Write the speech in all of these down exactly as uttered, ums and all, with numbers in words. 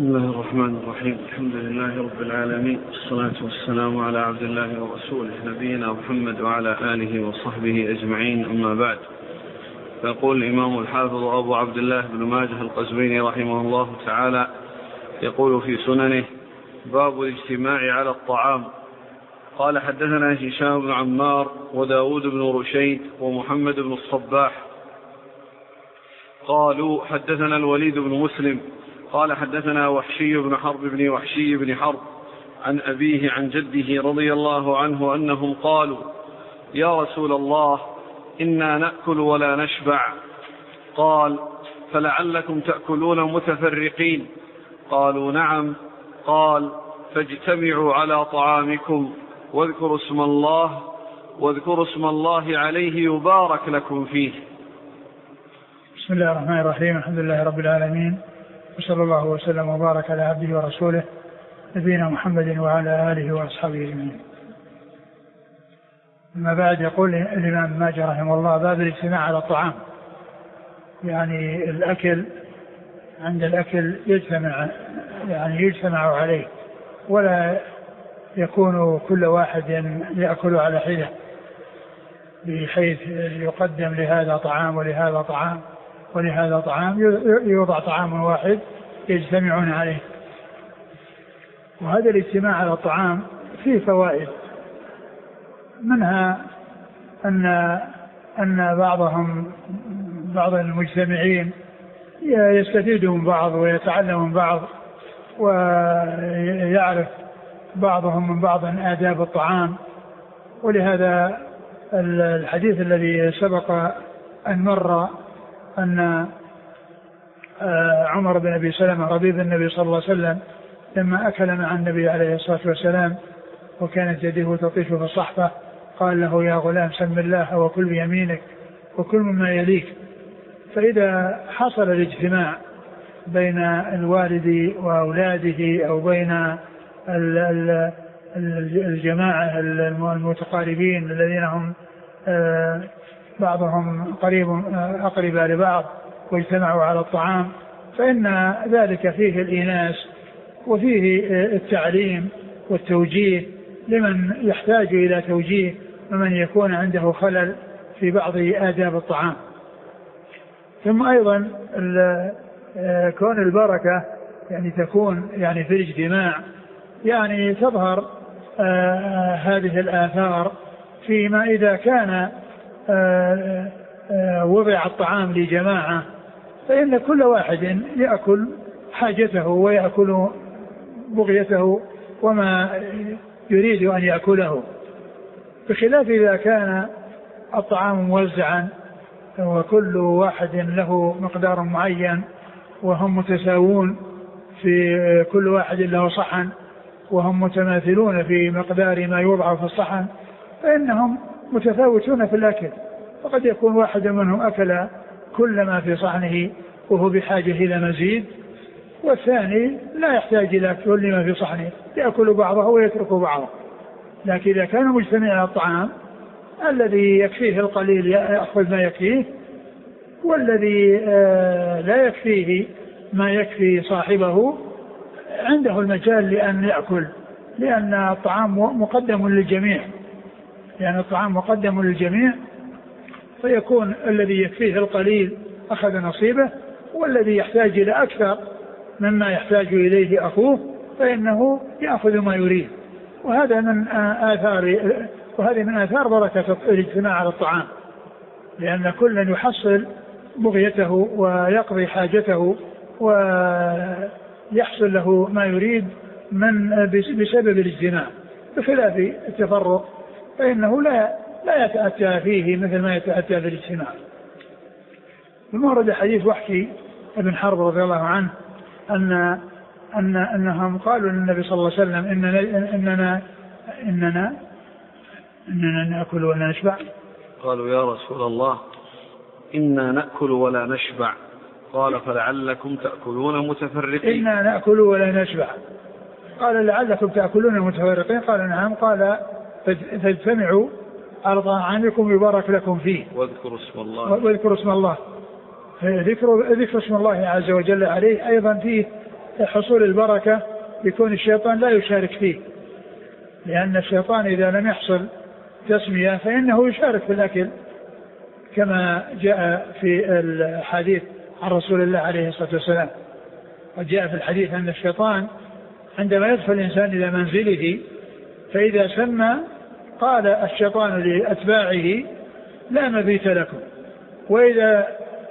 بسم الله الرحمن الرحيم. الحمد لله رب العالمين، والصلاة والسلام على عبد الله ورسوله نبينا محمد وعلى آله وصحبه أجمعين، أما بعد. فيقول الإمام الحافظ أبو عبد الله بن ماجه القزويني رحمه الله تعالى يقول في سننه: باب الاجتماع على الطعام. قال: حدثنا هشام بن عمار وداود بن رشيد ومحمد بن الصباح قالوا: حدثنا الوليد بن مسلم قال: حدثنا وحشي بن حرب بن وحشي بن حرب عن أبيه عن جده رضي الله عنه أنهم قالوا: يا رسول الله، إنا نأكل ولا نشبع. قال: فلعلكم تأكلون متفرقين. قالوا: نعم. قال: فاجتمعوا على طعامكم واذكروا اسم الله واذكروا اسم الله عليه يبارك لكم فيه. بسم الله الرحمن الرحيم. الحمد لله رب العالمين، وصلى الله وسلم وبارك على عبده ورسوله نبينا محمد وعلى آله وأصحابه أجمعين. أما بعد، يقول الإمام ماجه رحمه الله: باب الاجتماع على الطعام، يعني الأكل، عند الأكل يجتمع يعني يجتمع عليه، ولا يكون كل واحد يأكل على حدة، بحيث يقدم لهذا طعام ولهذا طعام ولهذا طعام، يوضع طعام واحد يجتمعون عليه. وهذا الاجتماع على الطعام فيه فوائد، منها أن أن بعضهم بعض المجتمعين يستفيد من بعض ويتعلم من بعض، ويعرف بعضهم من بعض آداب الطعام. ولهذا الحديث الذي سبق أن مر أن عمر بن أبي سلمة ربيب النبي صلى الله عليه وسلم لما أكل مع النبي عليه الصلاة والسلام وكانت يده تطيش في الصحفة، قال له: يا غلام، سم الله وكل بيمينك وكل مما يليك. فإذا حصل الاجتماع بين الوالد وأولاده أو بين الجماعة المتقاربين الذين هم بعضهم قريب أقرب لبعض واجتمعوا على الطعام، فإن ذلك فيه الإيناس وفيه التعليم والتوجيه لمن يحتاج إلى توجيه ومن يكون عنده خلل في بعض آداب الطعام. ثم أيضا كون البركة يعني تكون يعني في الاجتماع، يعني تظهر آه هذه الآثار فيما إذا كان آه آه وضع الطعام لجماعة، فإن كل واحد يأكل حاجته ويأكل بغيته وما يريد أن يأكله، بخلاف إذا كان الطعام موزعا وكل واحد له مقدار معين وهم متساوون، في كل واحد له صحن وهم متماثلون في مقدار ما يوضع في الصحن، فإنهم متفاوتون في الأكل. وقد يكون واحد منهم أكل كل ما في صحنه وهو بحاجة إلى مزيد، والثاني لا يحتاج إلى كل ما في صحنه، يأكل بعضه ويترك بعضه. لكن إذا كان مجتمع على الطعام، الذي يكفيه القليل يأخذ ما يكفيه، والذي لا يكفيه ما يكفي صاحبه عنده المجال لأن يأكل، لأن الطعام مقدم للجميع لأن الطعام مقدم للجميع فيكون الذي يكفيه القليل أخذ نصيبه، والذي يحتاج إلى أكثر مما يحتاج إليه أخوه فإنه يأخذ ما يريد. وهذا من آثار وهذه من آثار بركة الاجتماع على الطعام، لأن كل يحصل بغيته ويقضي حاجته ويحصل له ما يريد من بسبب الاجتماع، بخلاف التفرق فإنه لا لا يتأتى فيه مثل ما يتأتى في الاجتماع. ثم ورد حديث وحشي بن حرب رضي الله عنه أن أن أنهم قالوا للنبي صلى الله عليه وسلم: إننا إننا إننا إننا نأكل ولا نشبع. قالوا: يا رسول الله، إنا نأكل ولا نشبع. قال: فلعلكم تأكلون متفرقين. إنا نأكل ولا نشبع. قال: لعلكم تأكلون متفرقين. قال: نعم. قال: فاجتمعوا على طعامكم يبارك لكم فيه واذكروا اسم الله واذكروا اسم الله ذكر ذكر اسم الله عز وجل عليه أيضا فيه حصول البركة يكون الشيطان لا يشارك فيه، لأن الشيطان إذا لم يحصل تسمية فإنه يشارك في الأكل، كما جاء في الحديث عن رسول الله عليه الصلاة والسلام. وجاء في الحديث أن الشيطان عندما يدخل الإنسان إلى منزله فإذا سمى قال الشيطان لأتباعه لا مبيت لكم، وإذا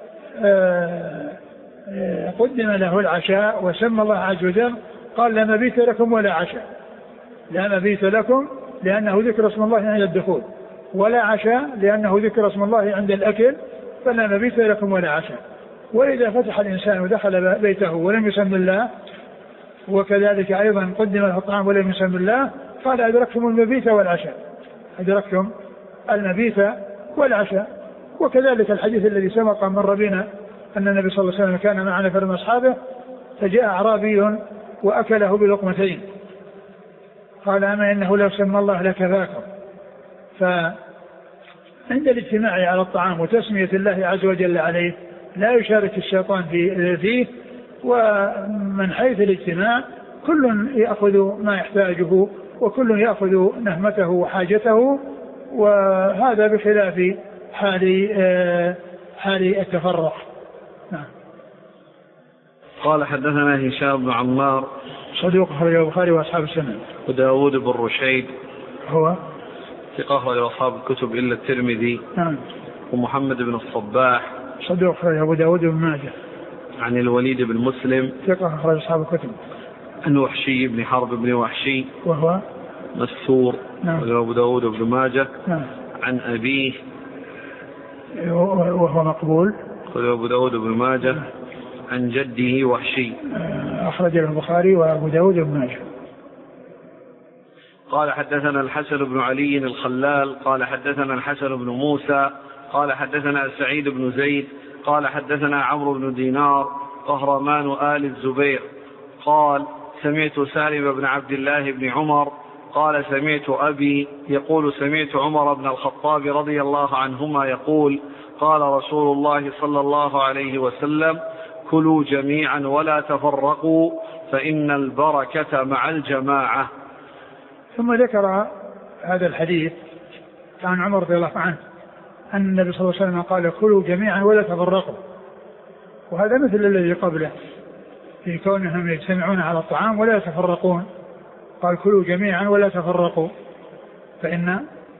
قدم له العشاء وسمى الله عز وجل قال لا مبيت لكم ولا عشاء، لا مبيت لكم لأنه ذكر اسم الله عند الدخول، ولا عشاء لأنه ذكر اسم الله عند الأكل، فلا مبيت لكم ولا عشاء. وإذا فتح الإنسان ودخل بيته ولم يسم الله، وكذلك أيضا قدم له الطعام ولم يسم الله، قال أدركتم المبيت والعشاء، أدركتم المبيت والعشاء. وكذلك الحديث الذي سبق مر بنا أن النبي صلى الله عليه وسلم كان مع نفر من أصحابه فجاء أعرابي وأكله بلقمتين، قال أما إنه لو سمى الله لكفاكم. فعند الاجتماع على الطعام وتسمية الله عز وجل عليه لا يشارك الشيطان فيه، ومن حيث الاجتماع كل يأخذ ما يحتاجه وكل يأخذ نهمته وحاجته، وهذا بخلاف حال حال التفرق. نعم. قال حدثنا هشام بن عمار صدوق أخرجه البخاري وأصحاب السنن. وداود بن رشيد هو ثقة أخرجه أصحاب الكتب إلا الترمذي. نعم. ومحمد بن الصباح صدوق أخرجه أبو داود بن ماجه. عن الوليد بن مسلم ثقة أخرجه أصحاب الكتب. عن وحشي بن حرب بن وحشي وهو مستور. نعم. أبو داود بن ماجه. نعم. عن أبيه وهو مقبول. أبو داود بن ماجه. عن جده وحشي أخرج البخاري وأبو داود بن ماجه. قال حدثنا الحسن بن علي الخلال قال حدثنا الحسن بن موسى قال حدثنا سعيد بن زيد قال حدثنا عمرو بن دينار قهرمان آل الزبير قال سمعت سالم بن عبد الله بن عمر قال سمعت أبي يقول سمعت عمر بن الخطاب رضي الله عنهما يقول قال رسول الله صلى الله عليه وسلم كلوا جميعا ولا تفرقوا فإن البركة مع الجماعة. ثم ذكر هذا الحديث عن عمر رضي الله عنه أن النبي صلى الله عليه وسلم قال كلوا جميعا ولا تفرقوا، وهذا مثل الذي قبله في كونهم يجتمعون على الطعام ولا يتفرقون، قال كلوا جميعا ولا تفرقوا فإن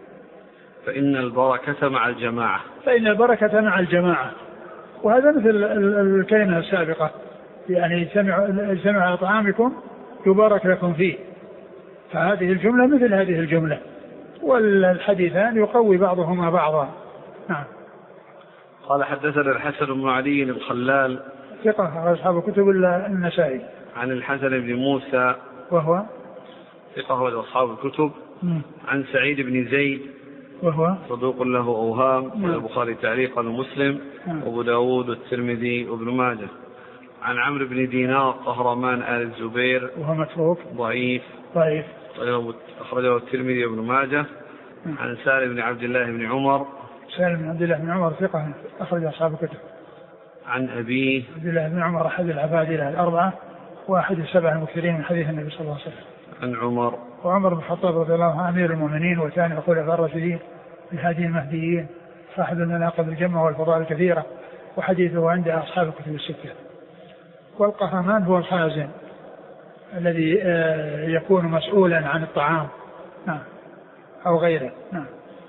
فإن البركة مع الجماعة فإن البركة مع الجماعة. وهذا مثل الكلمة السابقة، يعني اجتمعوا على طعامكم يبارك لكم فيه، فهذه الجملة مثل هذه الجملة، والحديثان يقوي بعضهما بعضا. نعم. قال حدثنا الحسن بن علي الخلال ثقة أصحاب الكتب إلا النسائي. عن الحسن بن موسى وهو ثقة أصحاب الكتب. م. عن سعيد بن زيد وهو صدوق له أوهام، البخاري تعليقا ومسلم وأبو داود والترمذي وابن ماجه. عن عمرو بن دينار قهرمان آل الزبير وهو متروك ضعيف ضعيف أخرجه الترمذي وابن ماجه. عن سالم بن عبد الله بن عمر سالم بن عبد الله بن عمر ثقة أخرج أصحاب الكتب. عن أبيه عبد الله بن عمر أحد العبادلة الأربعة واحد السبع المكثرين من حديث النبي صلى الله عليه وسلم. عن عمر وعمر بن الخطاب رضي الله عنه أمير المؤمنين وثاني الخلفاء الراشدين الهادي المهديين صاحب المناقب الجمة والفضائل الكثيرة، وحديثه عند أصحاب الكتب الستة. والقهرمان هو الخازن الذي يكون مسؤولا عن الطعام نعم أو غيره. نعم.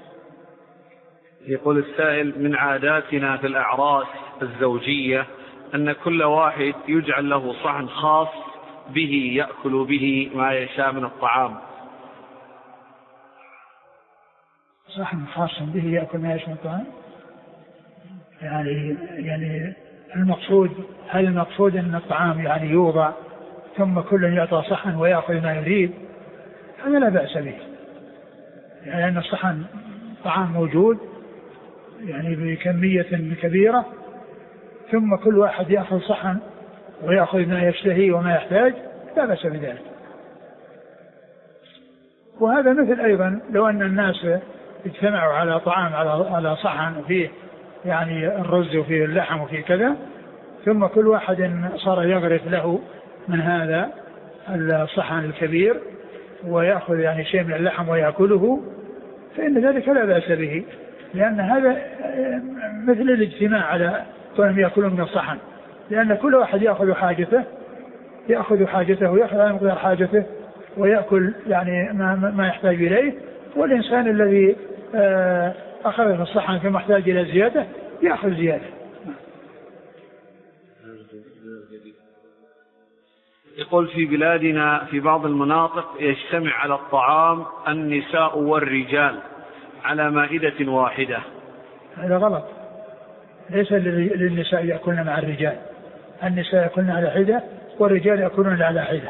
يقول السائل من عاداتنا في الأعراس الزوجية أن كل واحد يجعل له صحن خاص به يأكل به ما يشاء من الطعام. صحن خاص به يأكل ما يشاء من الطعام، يعني يعني المقصود هل المقصود أن الطعام يعني يوضع ثم كل يعطى صحن ويأخذ ما يريد؟ هذا لا بأس به، يعني أن الصحن طعام موجود يعني بكمية كبيرة ثم كل واحد يأخذ صحن ويأخذ ما يشتهي وما يحتاج، لا بأس بذلك. وهذا مثل أيضا لو أن الناس اجتمعوا على طعام على على صحن وفيه يعني الرز وفيه اللحم وفيه كذا، ثم كل واحد صار يغرف له من هذا الصحن الكبير ويأخذ يعني شيء من اللحم ويأكله فإن ذلك لا بأس به، لأن هذا مثل الاجتماع على كونهم يأكلون من الصحن، لأن كل واحد يأخذ حاجته يأخذ حاجته ويأخذ على مقدار حاجته ويأكل يعني ما, ما يحتاج إليه، والإنسان الذي أخذ في الصحن كما يحتاج إلى زيادة يأخذ زيادة. يقول في بلادنا في بعض المناطق يجتمع على الطعام النساء والرجال على مائدة واحدة. هذا غلط، ليس للنساء يأكلن مع الرجال، النساء يأكلن على حدة والرجال يأكلون على حدة.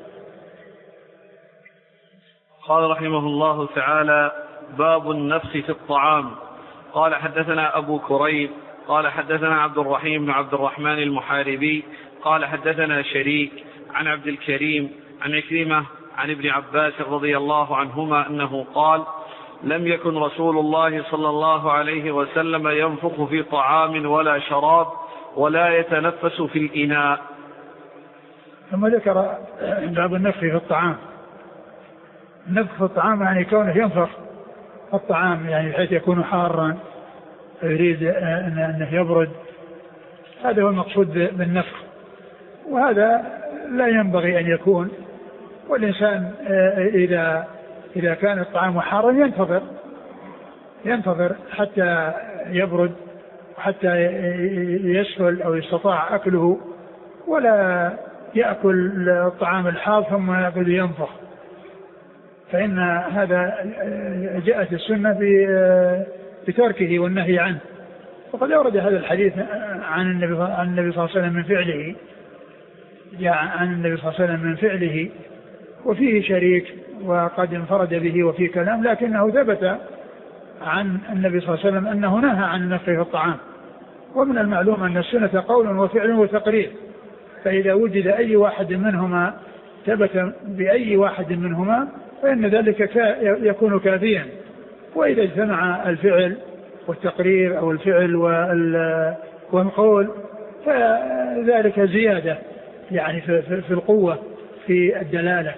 قال رحمه الله تعالى: باب النفخ في الطعام. قال حدثنا أبو كريب قال حدثنا عبد الرحيم بن عبد الرحمن المحاربي قال حدثنا شريك عن عبد الكريم عن عكرمة عن ابن عباس رضي الله عنهما أنه قال: لم يكن رسول الله صلى الله عليه وسلم ينفخ في طعام ولا شراب ولا يتنفس في الإناء. ثم ذكر باب النفخ في الطعام. النفخ في الطعام يعني كونه ينفخ الطعام يعني بحيث يكون حارا يريد أنه يبرد، هذا هو المقصود بالنفخ، وهذا لا ينبغي أن يكون. والإنسان إذا إذا كان الطعام حارا ينتظر ينتظر حتى يبرد وحتى يسهل أو يستطاع أكله، ولا يأكل الطعام الحار ثم يأكل ينفخ، فإن هذا جاءت السنة بتركه والنهي عنه. وقد أورد هذا الحديث عن النبي عن النبي صلى الله عليه وسلم من فعله جاء عن النبي صلى الله عليه وسلم من فعله وفيه شريك وقد انفرد به وفيه كلام، لكنه ثبت عن النبي صلى الله عليه وسلم أنه نهى عن النفخ في الطعام. ومن المعلوم أن السنة قول وفعل وتقرير، فإذا وجد أي واحد منهما ثبت بأي واحد منهما فإن ذلك يكون كافيا. وإذا اجتمع الفعل والتقرير أو الفعل والقول فذلك زيادة يعني في القوة في الدلالة.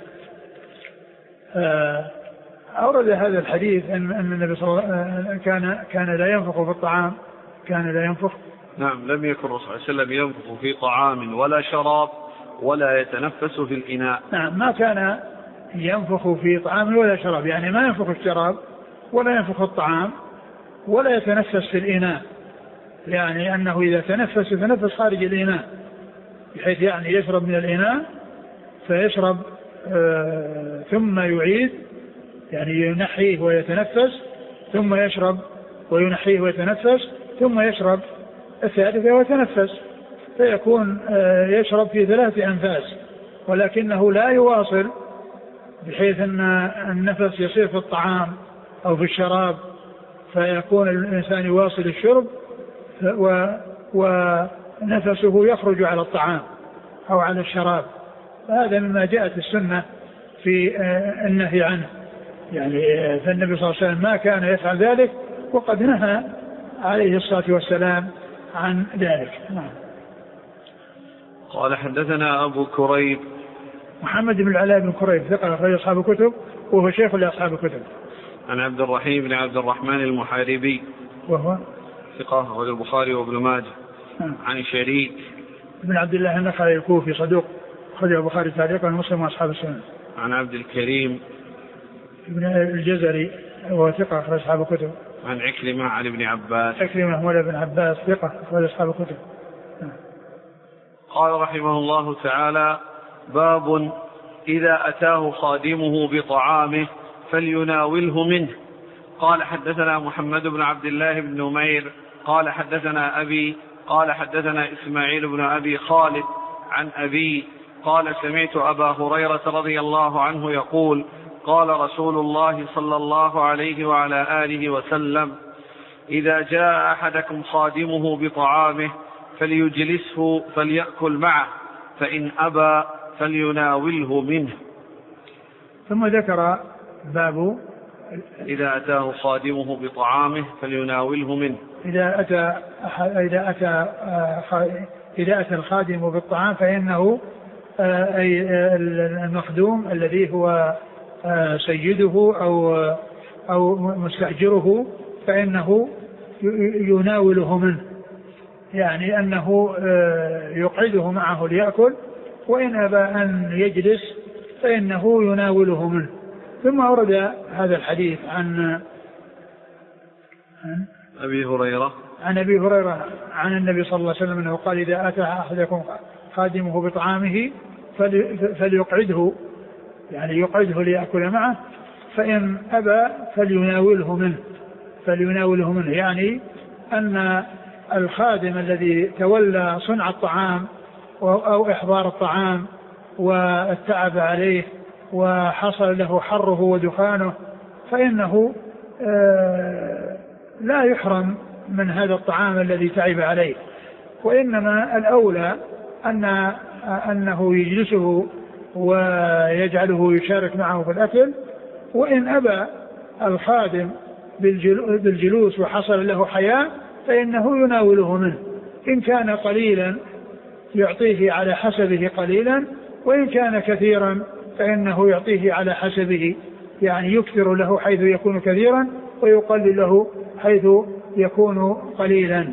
أورد هذا الحديث أن النبي صلى الله عليه وسلم كان كان لا ينفخ في الطعام كان لا ينفخ نعم لم يكن الرسول صلى الله عليه وسلم ينفخ في طعام ولا شراب ولا يتنفس في الإناء. نعم ما كان ينفخ في طعام ولا شراب، يعني ما ينفخ الشراب ولا ينفخ الطعام ولا يتنفس في الإناء، يعني أنه إذا تنفس يتنفس خارج الإناء بحيث يعني يشرب من الإناء فيشرب آه ثم يعيد يعني ينحيه ويتنفس ثم يشرب وينحيه ويتنفس ثم يشرب الثالثة ويتنفس، فيكون آه يشرب في ثلاثة أنفاس، ولكنه لا يواصل بحيث أن النفس يصير في الطعام أو في الشراب فيكون الإنسان يواصل الشرب ونفسه يخرج على الطعام أو على الشراب. هذا مما جاءت السنة في النهي عنه، يعني فالنبي صلى الله عليه وسلم ما كان يفعل ذلك وقد نهى عليه الصلاة والسلام عن ذلك. قال حدثنا أبو كريب محمد بن العلاء بن كريب ثقة أخرج أصحاب الكتب وهو شيخ لأصحاب الكتب. عن عبد الرحيم بن عبد الرحمن المحاربي وهو ثقة أخرج البخاري وابن ماجه. عن شريك بن عبد الله النخعي الكوفي صدوق أخرج البخاري تعليقا ومسلم وأصحاب السنن. عن عبد الكريم بن الجزري وهو ثقة أخرج أصحاب الكتب. عن عكرمة عن ابن عباس عكرمة مولى بن عباس ثقة أخرج أصحاب الكتب. قال رحمه الله تعالى: باب إذا أتاه خادمه بطعامه فليناوله منه. قال حدثنا محمد بن عبد الله بن نمير قال حدثنا أبي قال حدثنا إسماعيل بن أبي خالد عن أبي قال: سمعت أبا هريرة رضي الله عنه يقول: قال رسول الله صلى الله عليه وعلى آله وسلم: إذا جاء أحدكم خادمه بطعامه فليجلسه فليأكل معه، فإن أبى فليناوله منه. ثم ذكر باب إذا أتاه خادمه بطعامه فليناوله منه. إذا أتى إذا أتى إذا أتى الخادم بالطعام فإنه أي المخدوم الذي هو سيده أو أو مستأجره فإنه يناوله منه، يعني أنه يقعده معه ليأكل، وإن أبى أن يجلس فإنه يناوله منه. ثم ورد هذا الحديث عن أبي هريرة عن أبي هريرة عن النبي صلى الله عليه وسلم أنه قال: إذا أتى أحدكم خادمه بطعامه فليقعده، يعني يقعده ليأكل معه، فإن أبى فليناوله منه فليناوله منه يعني أن الخادم الذي تولى صنع الطعام أو إحضار الطعام والتعب عليه وحصل له حره ودخانه فإنه لا يحرم من هذا الطعام الذي تعب عليه، وإنما الأولى أن أنه يجلسه ويجعله يشارك معه في الأكل. وإن أبى الخادم بالجلوس وحصل له حياء فإنه يناوله منه، إن كان قليلا يعطيه على حسبه قليلا، وإن كان كثيرا فإنه يعطيه على حسبه، يعني يكثر له حيث يكون كثيرا ويقلل له حيث يكون قليلا.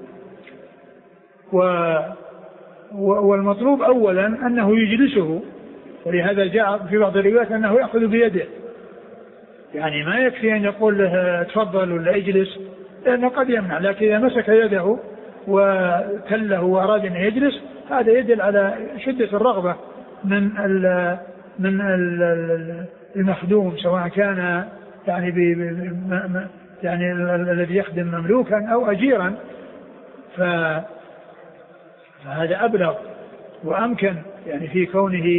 و والمطلوب أولا أنه يجلسه، ولهذا جاء في بعض الروايات أنه يأخذ بيده، يعني ما يكفي أن يقول له تفضل ولا اجلس، لأنه قد يمنع، لكن إذا مسك يده وكله وأراد أن يجلس هذا يدل على شدة الرغبة من ال من ال المخدوم، سواء كان يعني ب يعني الذي يخدم مملوكا أو أجيرا، فهذا أبلغ وأمكن يعني في كونه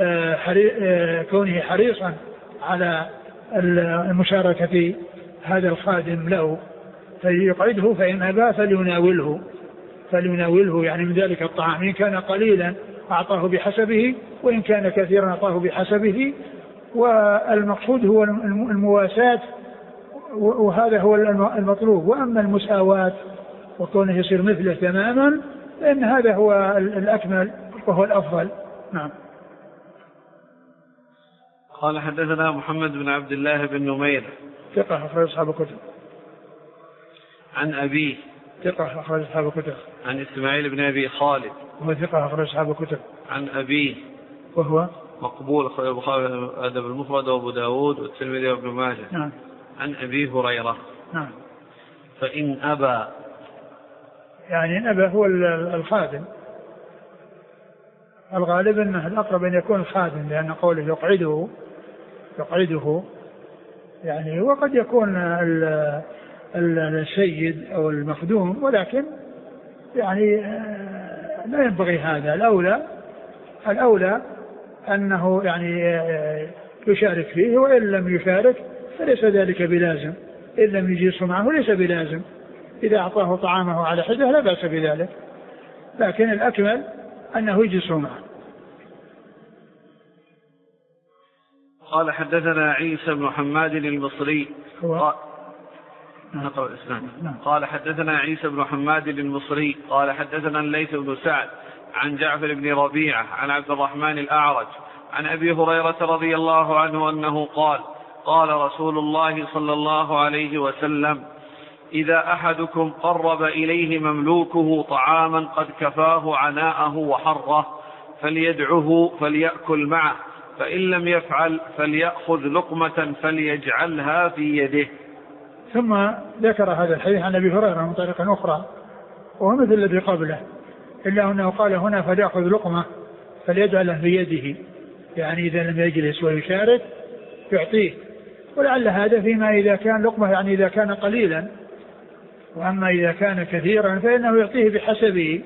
كونه حريصا على المشاركة هذا الخادم له، فيقعده، فإن أبى فليناوله فليناوله يعني من ذلك الطعام، إن كان قليلا أعطاه بحسبه، وإن كان كثيرا أعطاه بحسبه. والمقصود هو المواساة، وهذا هو المطلوب. وأما المساواة وكونه يصير مثله تماما لأن هذا هو الأكمل وهو الأفضل. نعم. قال: حدثنا محمد بن عبد الله بن نمير، ثقة أخرج أصحاب الكتب. عن أبيه، ثقة أخرج أصحاب الكتب. عن إسماعيل بن أبي خالد، وهو ثقة أخرج أصحاب الكتب. عن أبيه، وهو مقبول، أخرج البخاري الأدب المفرد وأبو داود والترمذي وابن ماجه. نعم. عن أبي هريرة. نعم. فإن أبى، يعني إن أبى هو الخادم، الغالب أنه الأقرب أن يكون الخادم، لأن قوله يقعده يقعده يعني، وقد يكون السيد أو المخدوم، ولكن يعني لا ينبغي هذا. الأولى الأولى أنه يعني يشارك فيه، وإن لم يشارك فليس ذلك بلازم، إن لم يجلس معه ليس بلازم، إذا أعطاه طعامه على حدة لا بأس بذلك، لكن الأكمل أنه يجلس معه. قال: حدثنا عيسى بن حماد المصري. هو نقرأ الإسلام. نعم. قال: حدثنا عيسى بن حماد المصري قال: حدثنا الليث بن سعد عن جعفر بن ربيعة عن عبد الرحمن الأعرج عن أبي هريرة رضي الله عنه أنه قال: قال رسول الله صلى الله عليه وسلم: إذا أحدكم قرب إليه مملوكه طعاما قد كفاه عناءه وحره فليدعه فليأكل معه، فإن لم يفعل فليأخذ لقمة فليجعلها في يده. ثم ذكر هذا الحديث عن أبي هريرة من طريق أخرى وهو مثل الذي قبله، إلا أنه قال هنا فليأخذ لقمة فليجعلها في يده، يعني إذا لم يجلس ويشارك يعطيه، ولعل هذا فيما إذا كان لقمة يعني إذا كان قليلا، وأما إذا كان كثيرا فإنه يعطيه بحسبه.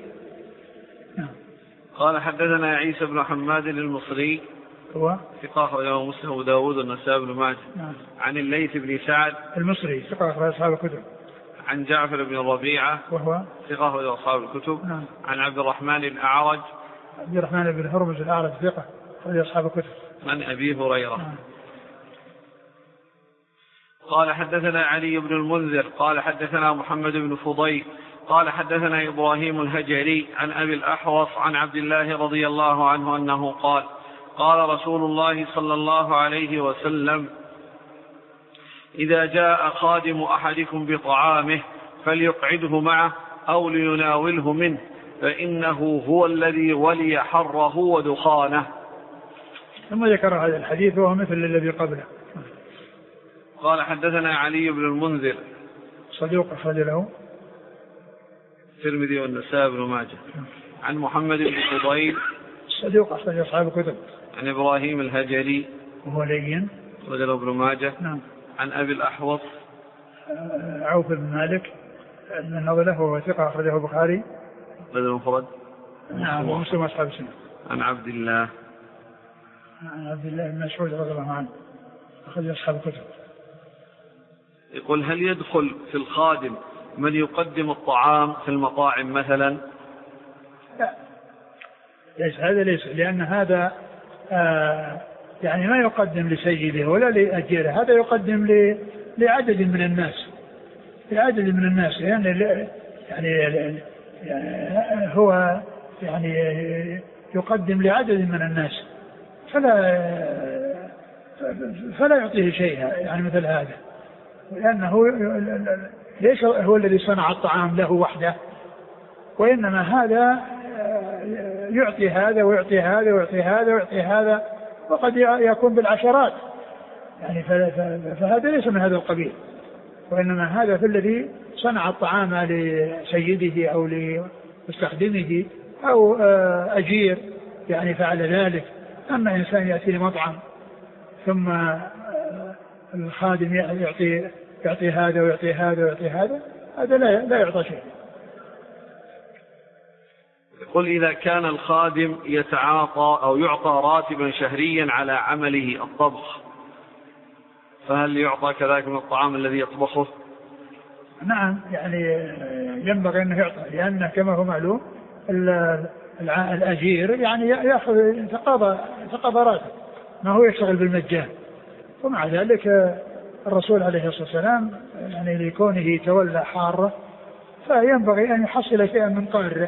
قال: حدثنا عيسى بن حماد المصري هو ثقة أخرجه مسلم وأبو داود والنسائي بن ماجه. نعم. عن الليث بن سعد المصري ثقة أخرج أصحاب الكتب. عن جعفر بن ربيعة وهو ثقة أخرج أصحاب الكتب. نعم. عن عبد الرحمن الأعرج عبد الرحمن بن هرمز الأعرج ثقة أخرج أصحاب الكتب. عن أبي هريرة. نعم. قال: حدثنا علي بن المنذر قال: حدثنا محمد بن فضيل قال حدثنا إبراهيم الهجري عن أبي الأحوص عن عبد الله رضي الله عنه أنه قال قال رسول الله صلى الله عليه وسلم إذا جاء خادم أحدكم بطعامه فليقعده معه أو ليناوله منه فإنه هو الذي ولي حره ودخانه. ثم ذكر هذا الحديث وهو مثل الذي قبله. قال حدثنا علي بن المنذر صديق أخرج له الترمذي والنسائي بن ماجه. عن محمد بن فضيل صديق أخرج أصحاب الكتب. عن إبراهيم الهجري وهو لين رجل ابن ماجه. نعم. عن أبي الأحوص عوف بن مالك النضلة وهو ثقة أخرجه البخاري رجل مفرد. نعم. ومسلم أصحاب السنة. عن عبد الله عن عبد الله بن مسعود رضي الله عنه أخرج أصحاب الكتب. يقول هل يدخل في الخادم من يقدم الطعام في المطاعم مثلا؟ لا ليس هذا ليس لأن هذا آه يعني ما يقدم لسيده ولا لأجيره، هذا يقدم لعدد من الناس لعدد من الناس يعني يعني هو يعني يقدم لعدد من الناس فلا فلا يعطيه شيئا يعني مثل هذا، لأنه ليس هو الذي صنع الطعام له وحده، وإنما هذا يعطي هذا ويعطي هذا ويعطي هذا ويعطي هذا وقد يكون بالعشرات يعني، فهذا ليس من هذا القبيل، وإنما هذا في الذي صنع الطعام لسيده أو لمستخدمه أو أجير يعني فعل ذلك. أما إنسان يأتي لمطعم ثم الخادم يعطي يعطي هذا ويعطي هذا ويعطي هذا، هذا لا لا يعطى شيء. يقول إذا كان الخادم يتعاطى أو يعطى راتبا شهريا على عمله الطبخ، فهل يعطى كذلك من الطعام الذي يطبخه؟ نعم يعني ينبغي أنه يعطى، لأنه كما هو معلوم الأجير يعني يأخذ تقاضى تقاضى راتب، ما هو يشتغل بالمجان. ومع ذلك الرسول عليه الصلاة والسلام يعني لكونه تولى حارة فينبغي أن يحصل شيئا من قاره.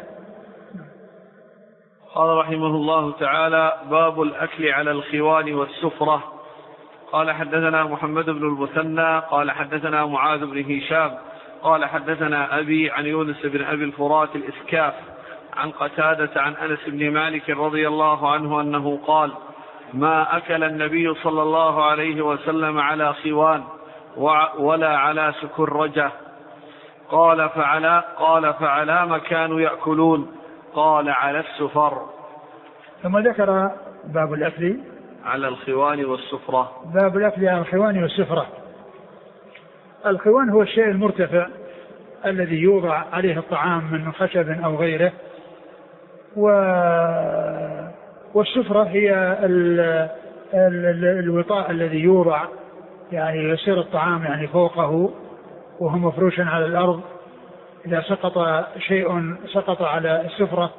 قال رحمه الله تعالى باب الأكل على الخوان والسفرة. قال حدثنا محمد بن المثنى قال حدثنا معاذ بن هشام قال حدثنا أبي عن يونس بن أبي الفرات الإسكاف عن قتادة عن أنس بن مالك رضي الله عنه أنه قال ما أكل النبي صلى الله عليه وسلم على خوان ولا على سكرجة. قال فعلى قال فعلى ما كانوا يأكلون؟ قال على السفر. ثم ذكر باب الأكل على الخوان والسفرة. باب الأكل على الخوان والسفرة. الخوان هو الشيء المرتفع الذي يوضع عليه الطعام من خشب أو غيره، و... والسفرة هي ال... ال... الوطاء الذي يوضع يعني يصير الطعام يعني فوقه وهو مفروش على الأرض، إذا سقط شيء سقط على السفرة.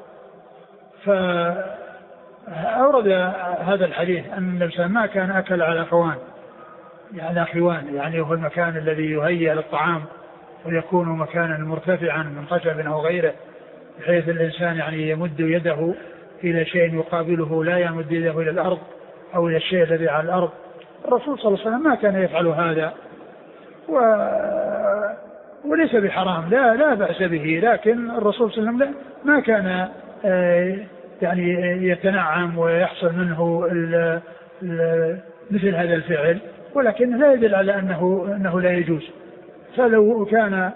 فأورد هذا الحديث أن النبي ما كان أكل على خوان يعني خوان يعني هو المكان الذي يهيأ للطعام ويكون مكانا مرتفعا من خشب أو غيره، بحيث الإنسان يعني يمد يده إلى شيء يقابله، لا يمد يده إلى الأرض أو إلى الشيء الذي على الأرض. الرسول صلى الله عليه وسلم ما كان يفعل هذا، و... وليس بحرام، لا لا بأس به، لكن الرسول صلى الله عليه وسلم ما كان يعني يتنعم ويحصل منه ال ال مثل هذا الفعل، ولكن لا يدل على أنه أنه لا يجوز. فلو كان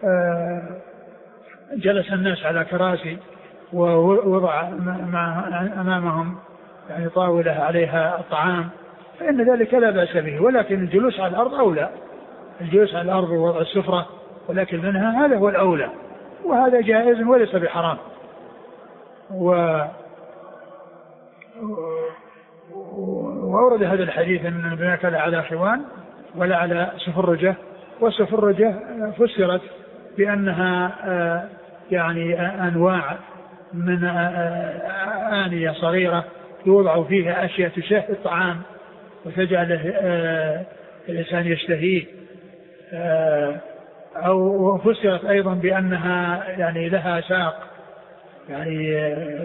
جلس الناس على كراسي ووضع أمامهم يعني طاولة عليها الطعام فإن ذلك لا بأس به، ولكن الجلوس على الأرض أولى، الجلوس على الأرض ووضع السفرة ولكن منها هذا هو الأولى، وهذا جائز وليس بحرام. و وأورد هذا الحديث أن النبي أكل على خوان ولا على سفرجة، والسفرجة فسرت بأنها يعني أنواع من آنية صغيرة يوضع فيها أشياء تشهي الطعام وتجعل الإنسان يشتهيه، أو فسرت أيضا بأنها يعني لها ساق، يعني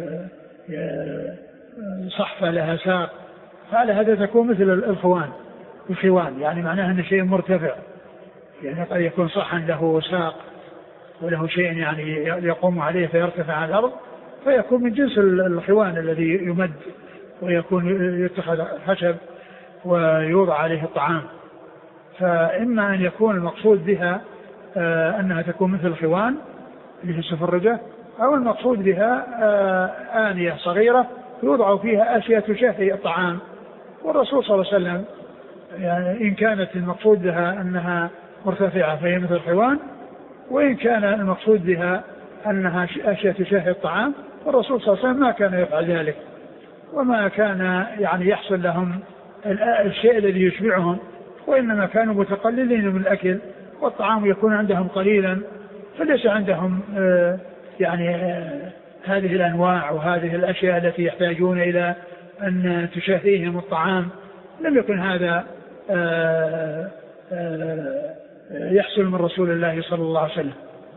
صحفة لها ساق، فعلى هذا تكون مثل الخوان الخوان، يعني معناها أن شيء مرتفع، يعني قد يكون صحا له ساق وله شيء يعني يقوم عليه فيرتفع على الأرض، فيكون من جنس الخوان الذي يمد ويكون يتخذ خشب ويوضع عليه الطعام. فإما أن يكون المقصود بها آه أنها تكون مثل الخوان اللي في السفرجة، أو المقصود بها آه آنية صغيرة يوضع فيها أشياء تشافي الطعام. والرسول صلى الله عليه وسلم يعني إن كانت المقصود بها أنها مرتفعة فهي مثل الخوان، وإن كان المقصود بها أنها أشياء تشافي الطعام والرسول صلى الله عليه وسلم ما كان يفعل ذلك، وما كان يعني يحصل لهم الشيء الذي يشبعهم، وإنما كانوا متقللين من الأكل والطعام يكون عندهم قليلا، فليس عندهم آه يعني آه هذه الأنواع وهذه الأشياء التي يحتاجون إلى أن تشافيهم الطعام. لم يكن هذا آه آه يحصل من رسول الله صلى الله عليه وسلم.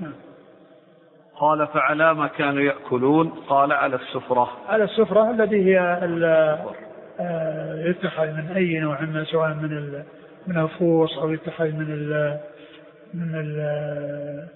قال فعلى ما كانوا يأكلون؟ قال على السفرة. على السفرة التي هي يتخذ من أي نوع من، سواء من من الفوص أو يتخذ من ال من ال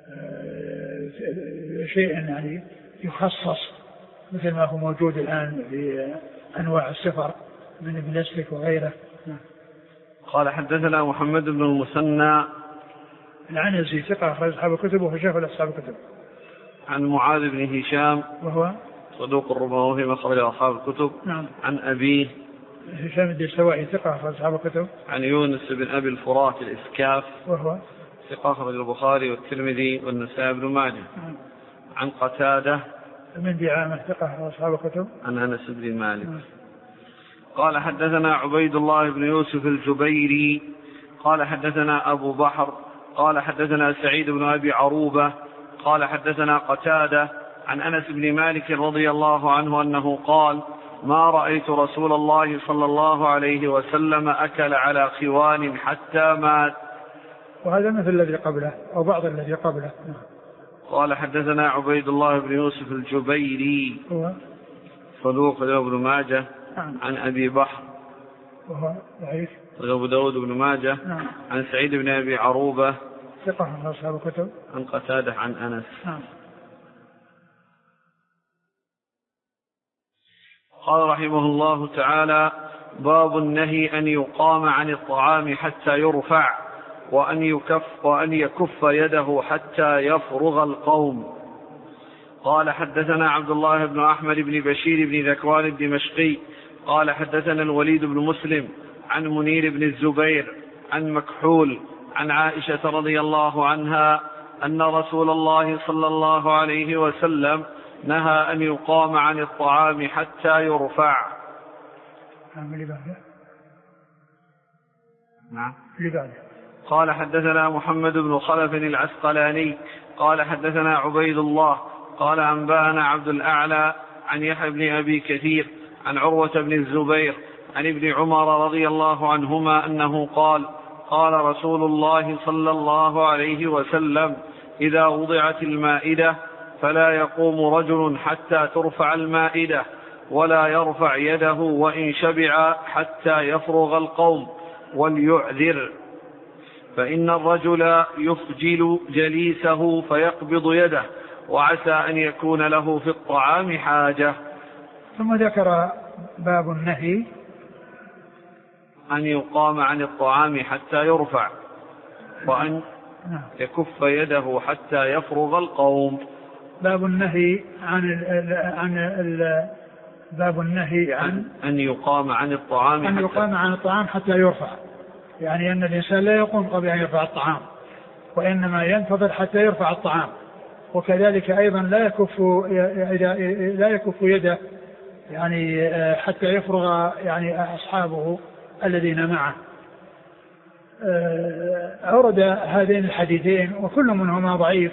شيء يعني يخصص مثل ما هو موجود الآن في أنواع السفر من البلاستيك وغيره. قال حدثنا محمد بن المثنى العنزي ثقة أخرج أصحاب الكتب وهو شيخ أصحاب الكتب. عن معاذ بن هشام وهو صدوق ربما في مخرج أصحاب الكتب. نعم. عن أبيه هشام الدستوائي ثقة أخرج أصحاب الكتب. عن يونس بن أبي الفرات الإسكاف وهو ثقة أخرج البخاري والترمذي والنسائي بن ماجه. نعم. عن قتادة من دعامة ثقة أخرج أصحاب الكتب. عن أنس بن مالك. نعم. قال حدثنا عبيد الله بن يوسف الجبيري قال حدثنا أبو بحر قال حدثنا سعيد بن أبي عروبة قال حدثنا قتادة عن أنس بن مالك رضي الله عنه أنه قال ما رأيت رسول الله صلى الله عليه وسلم أكل على خوان حتى مات. وهذا مثل الذي قبله أو بعض الذي قبله. قال حدثنا عبيد الله بن يوسف الجبيري هو صدوق ابن ماجه. نعم. عن أبي بحر وهو ضعيف أبو داود بن ماجه. نعم. عن سعيد بن أبي عروبة ثقة من أصحاب الكتب. عن قتادة عن أنس. نعم. قال رحمه الله تعالى باب النهي أن يقام عن الطعام حتى يرفع وأن يكف, وأن يكف يده حتى يفرغ القوم. قال حدثنا عبد الله بن أحمد بن بشير بن ذكوان الدمشقي قال حدثنا الوليد بن مسلم عن منير بن الزبير عن مكحول عن عائشة رضي الله عنها أن رسول الله صلى الله عليه وسلم نهى أن يقام عن الطعام حتى يرفع. نعم. قال حدثنا محمد بن خلف العسقلاني قال حدثنا عبيد الله قال أنبأنا عبد الأعلى عن يحيى بن أبي كثير عن عروة بن الزبير عن ابن عمر رضي الله عنهما أنه قال قال رسول الله صلى الله عليه وسلم إذا وضعت المائدة فلا يقوم رجل حتى ترفع المائدة ولا يرفع يده وإن شبع حتى يفرغ القوم وليعذر فإن الرجل يفجل جليسه فيقبض يده وعسى أن يكون له في الطعام حاجة. ثم ذكر باب النهي أن يقام عن الطعام حتى يرفع وأن يكف يده حتى يفرغ القوم. باب النهي عن ال عن ال باب النهي عن أن يقام عن الطعام أن يقام عن الطعام حتى يرفع، يعني أن الإنسان لا يقوم قبل أن يرفع الطعام وإنما ينتظر حتى يرفع الطعام. وكذلك أيضا لا يكف لا يكف يده يعني حتى يفرغ يعني أصحابه الذين معه. أورد هذين الحديثين وكل منهما ضعيف.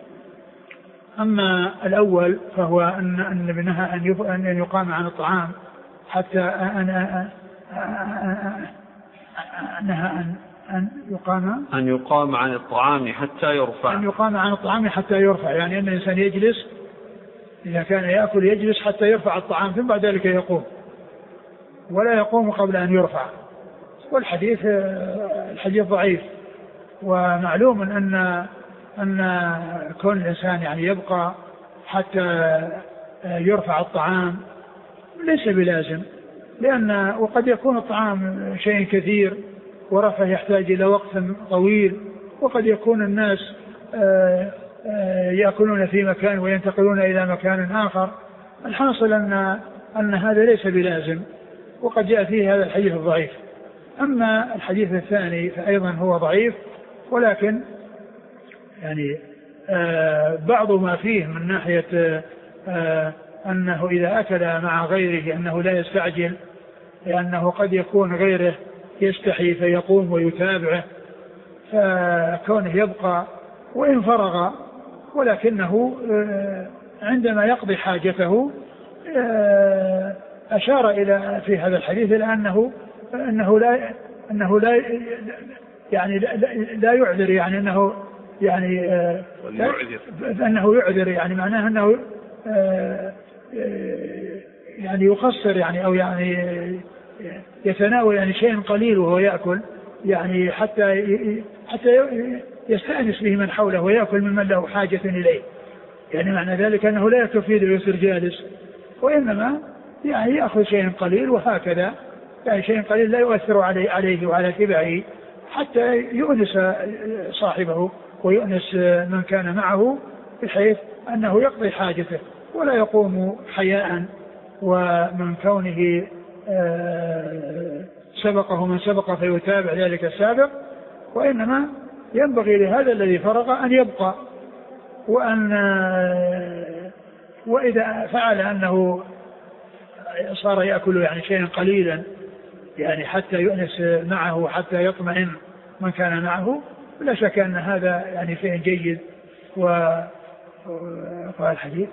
أما الأول فهو أن النبي نهى أن يقام عن الطعام حتى أن نهى أن أن يقام أن يقام عن الطعام حتى يرفع أن يقام عن الطعام حتى يرفع، يعني أن الإنسان يجلس إذا كان يأكل يجلس حتى يرفع الطعام ثم بعد ذلك يقوم، ولا يقوم قبل أن يرفع. والحديث الحديث ضعيف. ومعلوم أن أن كون الإنسان يعني يبقى حتى يرفع الطعام ليس بلازم، لأن وقد يكون الطعام شيء كثير ورفعه يحتاج إلى وقت طويل، وقد يكون الناس يأكلون في مكان وينتقلون إلى مكان آخر. الحاصل أن أن هذا ليس بلازم، وقد جاء فيه هذا الحديث الضعيف. أما الحديث الثاني فأيضا هو ضعيف، ولكن يعني بعض ما فيه من ناحية أنه إذا أكل مع غيره أنه لا يستعجل، لأنه قد يكون غيره يستحي فيقوم ويتابعه، فكونه يبقى وإن فرغ، ولكنه عندما يقضي حاجته أشار إلى في هذا الحديث لأنه أنه لا أنه لا يعني لا يعذر، يعني أنه يعني أنه يعذر، يعني معناه أنه يعني يقصر، يعني أو يعني يتناول يعني شيء قليل وهو يأكل، يعني حتى حتى يستأنس به من حوله ويأكل ممن له حاجة إليه. يعني معنى ذلك أنه لا يكفي ويصير جالس، وإنما يعني يأخذ شيء قليل وهكذا، يعني شيء قليل لا يؤثر عليه عليه وعلى تبعه، حتى يؤنس صاحبه ويؤنس من كان معه، بحيث أنه يقضي حاجته ولا يقوم حياء ومن كونه سبقه من سبق فيتابع ذلك السابق، وإنما ينبغي لهذا الذي فرغ أن يبقى، وأن وإذا فعل أنه صار يأكل يعني شيئا قليلا يعني حتى يؤنس معه وحتى يطمئن من كان معه، لا شك أن هذا يعني شيء جيد. وقال الحديث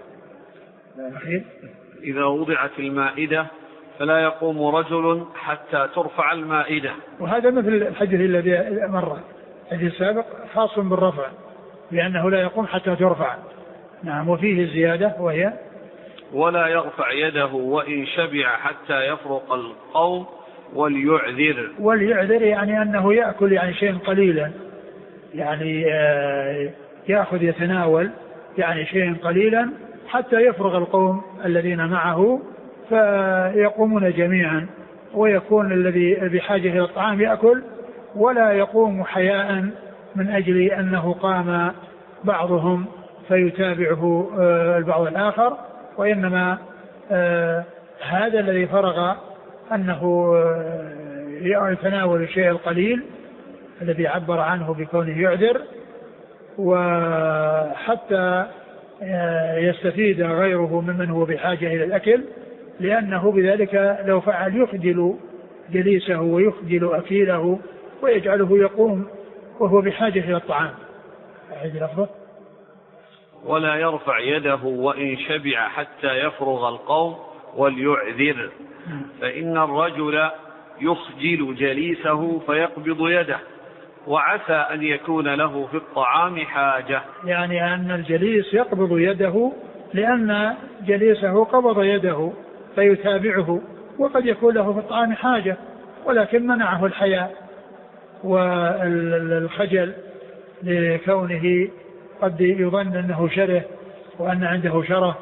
إذا وضعت المائدة فلا يقوم رجل حتى ترفع المائدة. وهذا مثل الحديث الذي مر الحديث السابق خاص بالرفع، لأنه لا يقوم حتى ترفع. نعم. وفيه الزيادة وهي ولا يرفع يده وإن شبع حتى يفرق القوم وليعذر. وليعذر يعني أنه يأكل يعني شيء قليلا، يعني يأخذ يتناول يعني شيء قليلا حتى يفرغ القوم الذين معه فيقومون جميعا، ويكون الذي بحاجة إلى الطعام يأكل ولا يقوم حياء من أجل أنه قام بعضهم فيتابعه البعض الآخر، وإنما هذا الذي فرغ أنه يتناول الشيء القليل الذي عبر عنه بكونه يعذر، وحتى يستفيد غيره ممن هو بحاجة إلى الأكل، لأنه بذلك لو فعل يخجل جليسه ويخجل أكيله ويجعله يقوم وهو بحاجة إلى الطعام. أعيد لفظه. ولا يرفع يده وإن شبع حتى يفرغ القوم وليعذر، فإن الرجل يخجل جليسه فيقبض يده وعسى أن يكون له في الطعام حاجة. يعني أن الجليس يقبض يده لأن جليسه قبض يده فيتابعه، وقد يكون له في الطعام حاجة ولكن منعه الحياء والخجل لكونه قد يظن أنه شره وأن عنده شره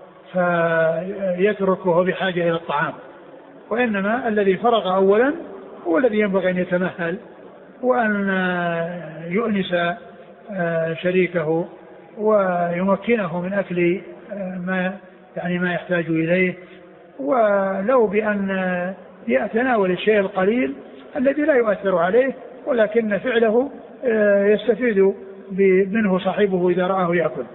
فيتركه بحاجة إلى الطعام، وإنما الذي فرغ أولا هو الذي ينبغي أن يتمهل وأن يؤنس شريكه ويمكنه من أكل ما يعني ما يحتاج إليه، ولو بأن يتناول الشيء القليل الذي لا يؤثر عليه ولكن فعله يستفيد منه صاحبه إذا رآه يأكل.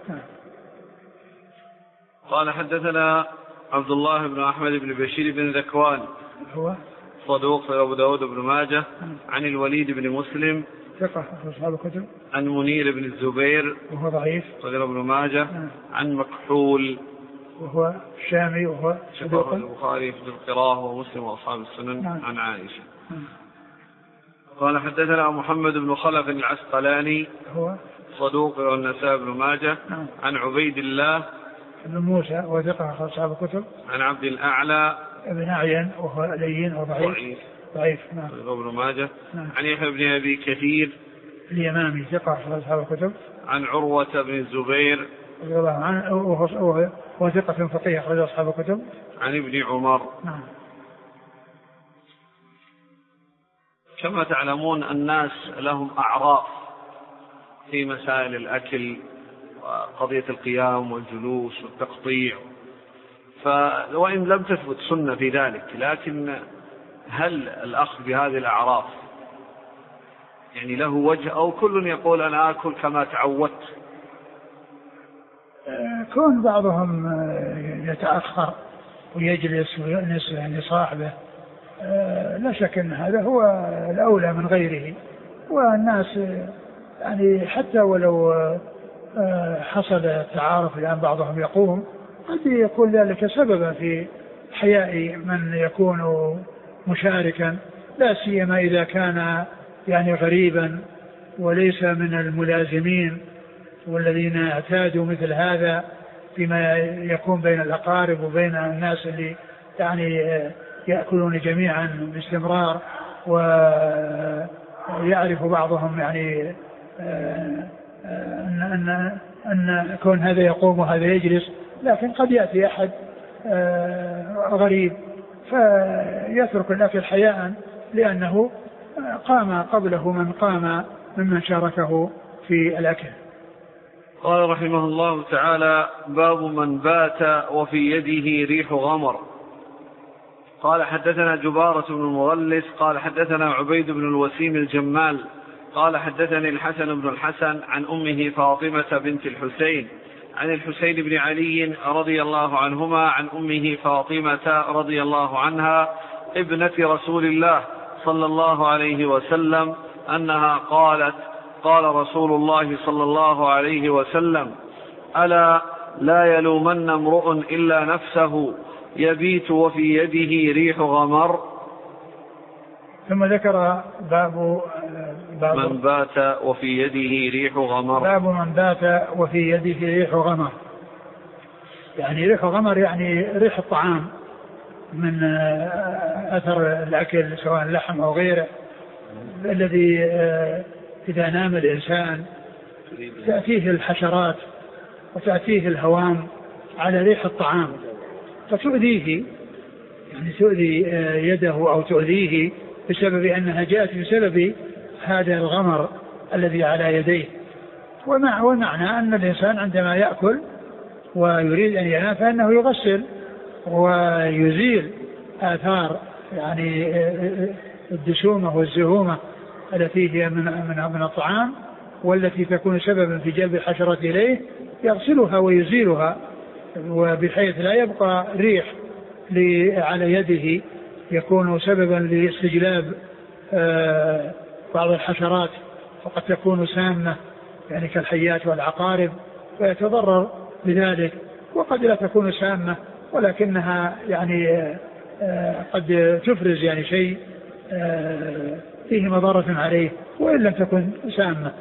قال حدثنا عبد الله بن أحمد بن بشير بن ذكوان هو صدوق في أبو داود بن ماجه عن الوليد بن مسلم ثقة أصحاب الكتب عن منير بن الزبير وهو ضعيف صدر ابن ماجه عن مكحول وهو الشامي وهو صدوق البخاري في القراءة ومسلم وأصحاب السنن عن عائشة. قال حدثنا محمد بن خلف العسقلاني هو صدوق والنسائي بن ماجه. نعم. عن عبيد الله بن موسى وثقة أصحاب الكتب. عن عبد الأعلى ابن أعين وهو لين وضعيف. ضعيف. ضعيف. نعم. ابن ماجه. نعم. عن يحيى بن أبي كثير اليمامي ثقة أصحاب الكتب. عن عروة بن الزبير رضي الله عنه وهو ثقة فقيه أخرج أصحاب الكتب. عن ابن عمر. نعم. كما تعلمون الناس لهم أعراف في مسائل الأكل وقضية القيام والجلوس والتقطيع، فوإن لم تثبت سنة في ذلك، لكن هل الأخذ بهذه الأعراف يعني له وجه أو كل يقول أنا أكل كما تعودت؟ كون بعضهم يتأخر ويجلس ويأنس يعني صاحبه لا شك أن هذا هو الأولى من غيره. والناس يعني حتى ولو حصل تعارف الآن بعضهم يقوم قد يكون ذلك سببا في حياء من يكون مشاركا، لا سيما إذا كان يعني غريبا وليس من الملازمين والذين اعتادوا مثل هذا فيما يكون بين الأقارب وبين الناس اللي يعني يأكلون جميعا باستمرار، ويعرف بعضهم يعني أن, أن, أن كون هذا يقوم وهذا يجلس، لكن قد يأتي أحد غريب فيترك الأكل حياء لأنه قام قبله من قام ممن شاركه في الأكل. قال رحمه الله تعالى: باب من بات وفي يده ريح غمر. قال حدثنا جبارة بن المغلس قال حدثنا عبيد بن الوسيم الجمال قال حدثني الحسن بن الحسن عن أمه فاطمة بنت الحسين عن الحسين بن علي رضي الله عنهما عن أمه فاطمة رضي الله عنها ابنة رسول الله صلى الله عليه وسلم أنها قالت: قال رسول الله صلى الله عليه وسلم: ألا لا يلومن امرؤ إلا نفسه يبيت وفي يده ريح غمر. ثم ذكر باب, باب من بات وفي يده ريح غمر. باب من بات وفي يده ريح غمر، يعني ريح غمر يعني ريح الطعام من أثر الأكل سواء لحم أو غيره، الذي إذا نام الإنسان تأتيه الحشرات وتأتيه الهوام على ريح الطعام فتؤذيه، يعني تؤذي يده أو تؤذيه بسبب أنها جاءت بسبب هذا الغمر الذي على يديه. ومع ومعنى أن الإنسان عندما يأكل ويريد أن ينام فإنه يغسل ويزيل آثار يعني الدسومة والزهومة التي هي من من من الطعام والتي تكون سببا في جلب الحشرات إليه، يغسلها ويزيلها وبحيث لا يبقى ريح على يده يكون سببا لاستجلاب بعض الحشرات، فقد تكون سامة يعني كالحيات والعقارب فيتضرر بذلك، وقد لا تكون سامة ولكنها يعني قد تفرز يعني شيء فيه مضرة عليه وإن لم تكن سامة.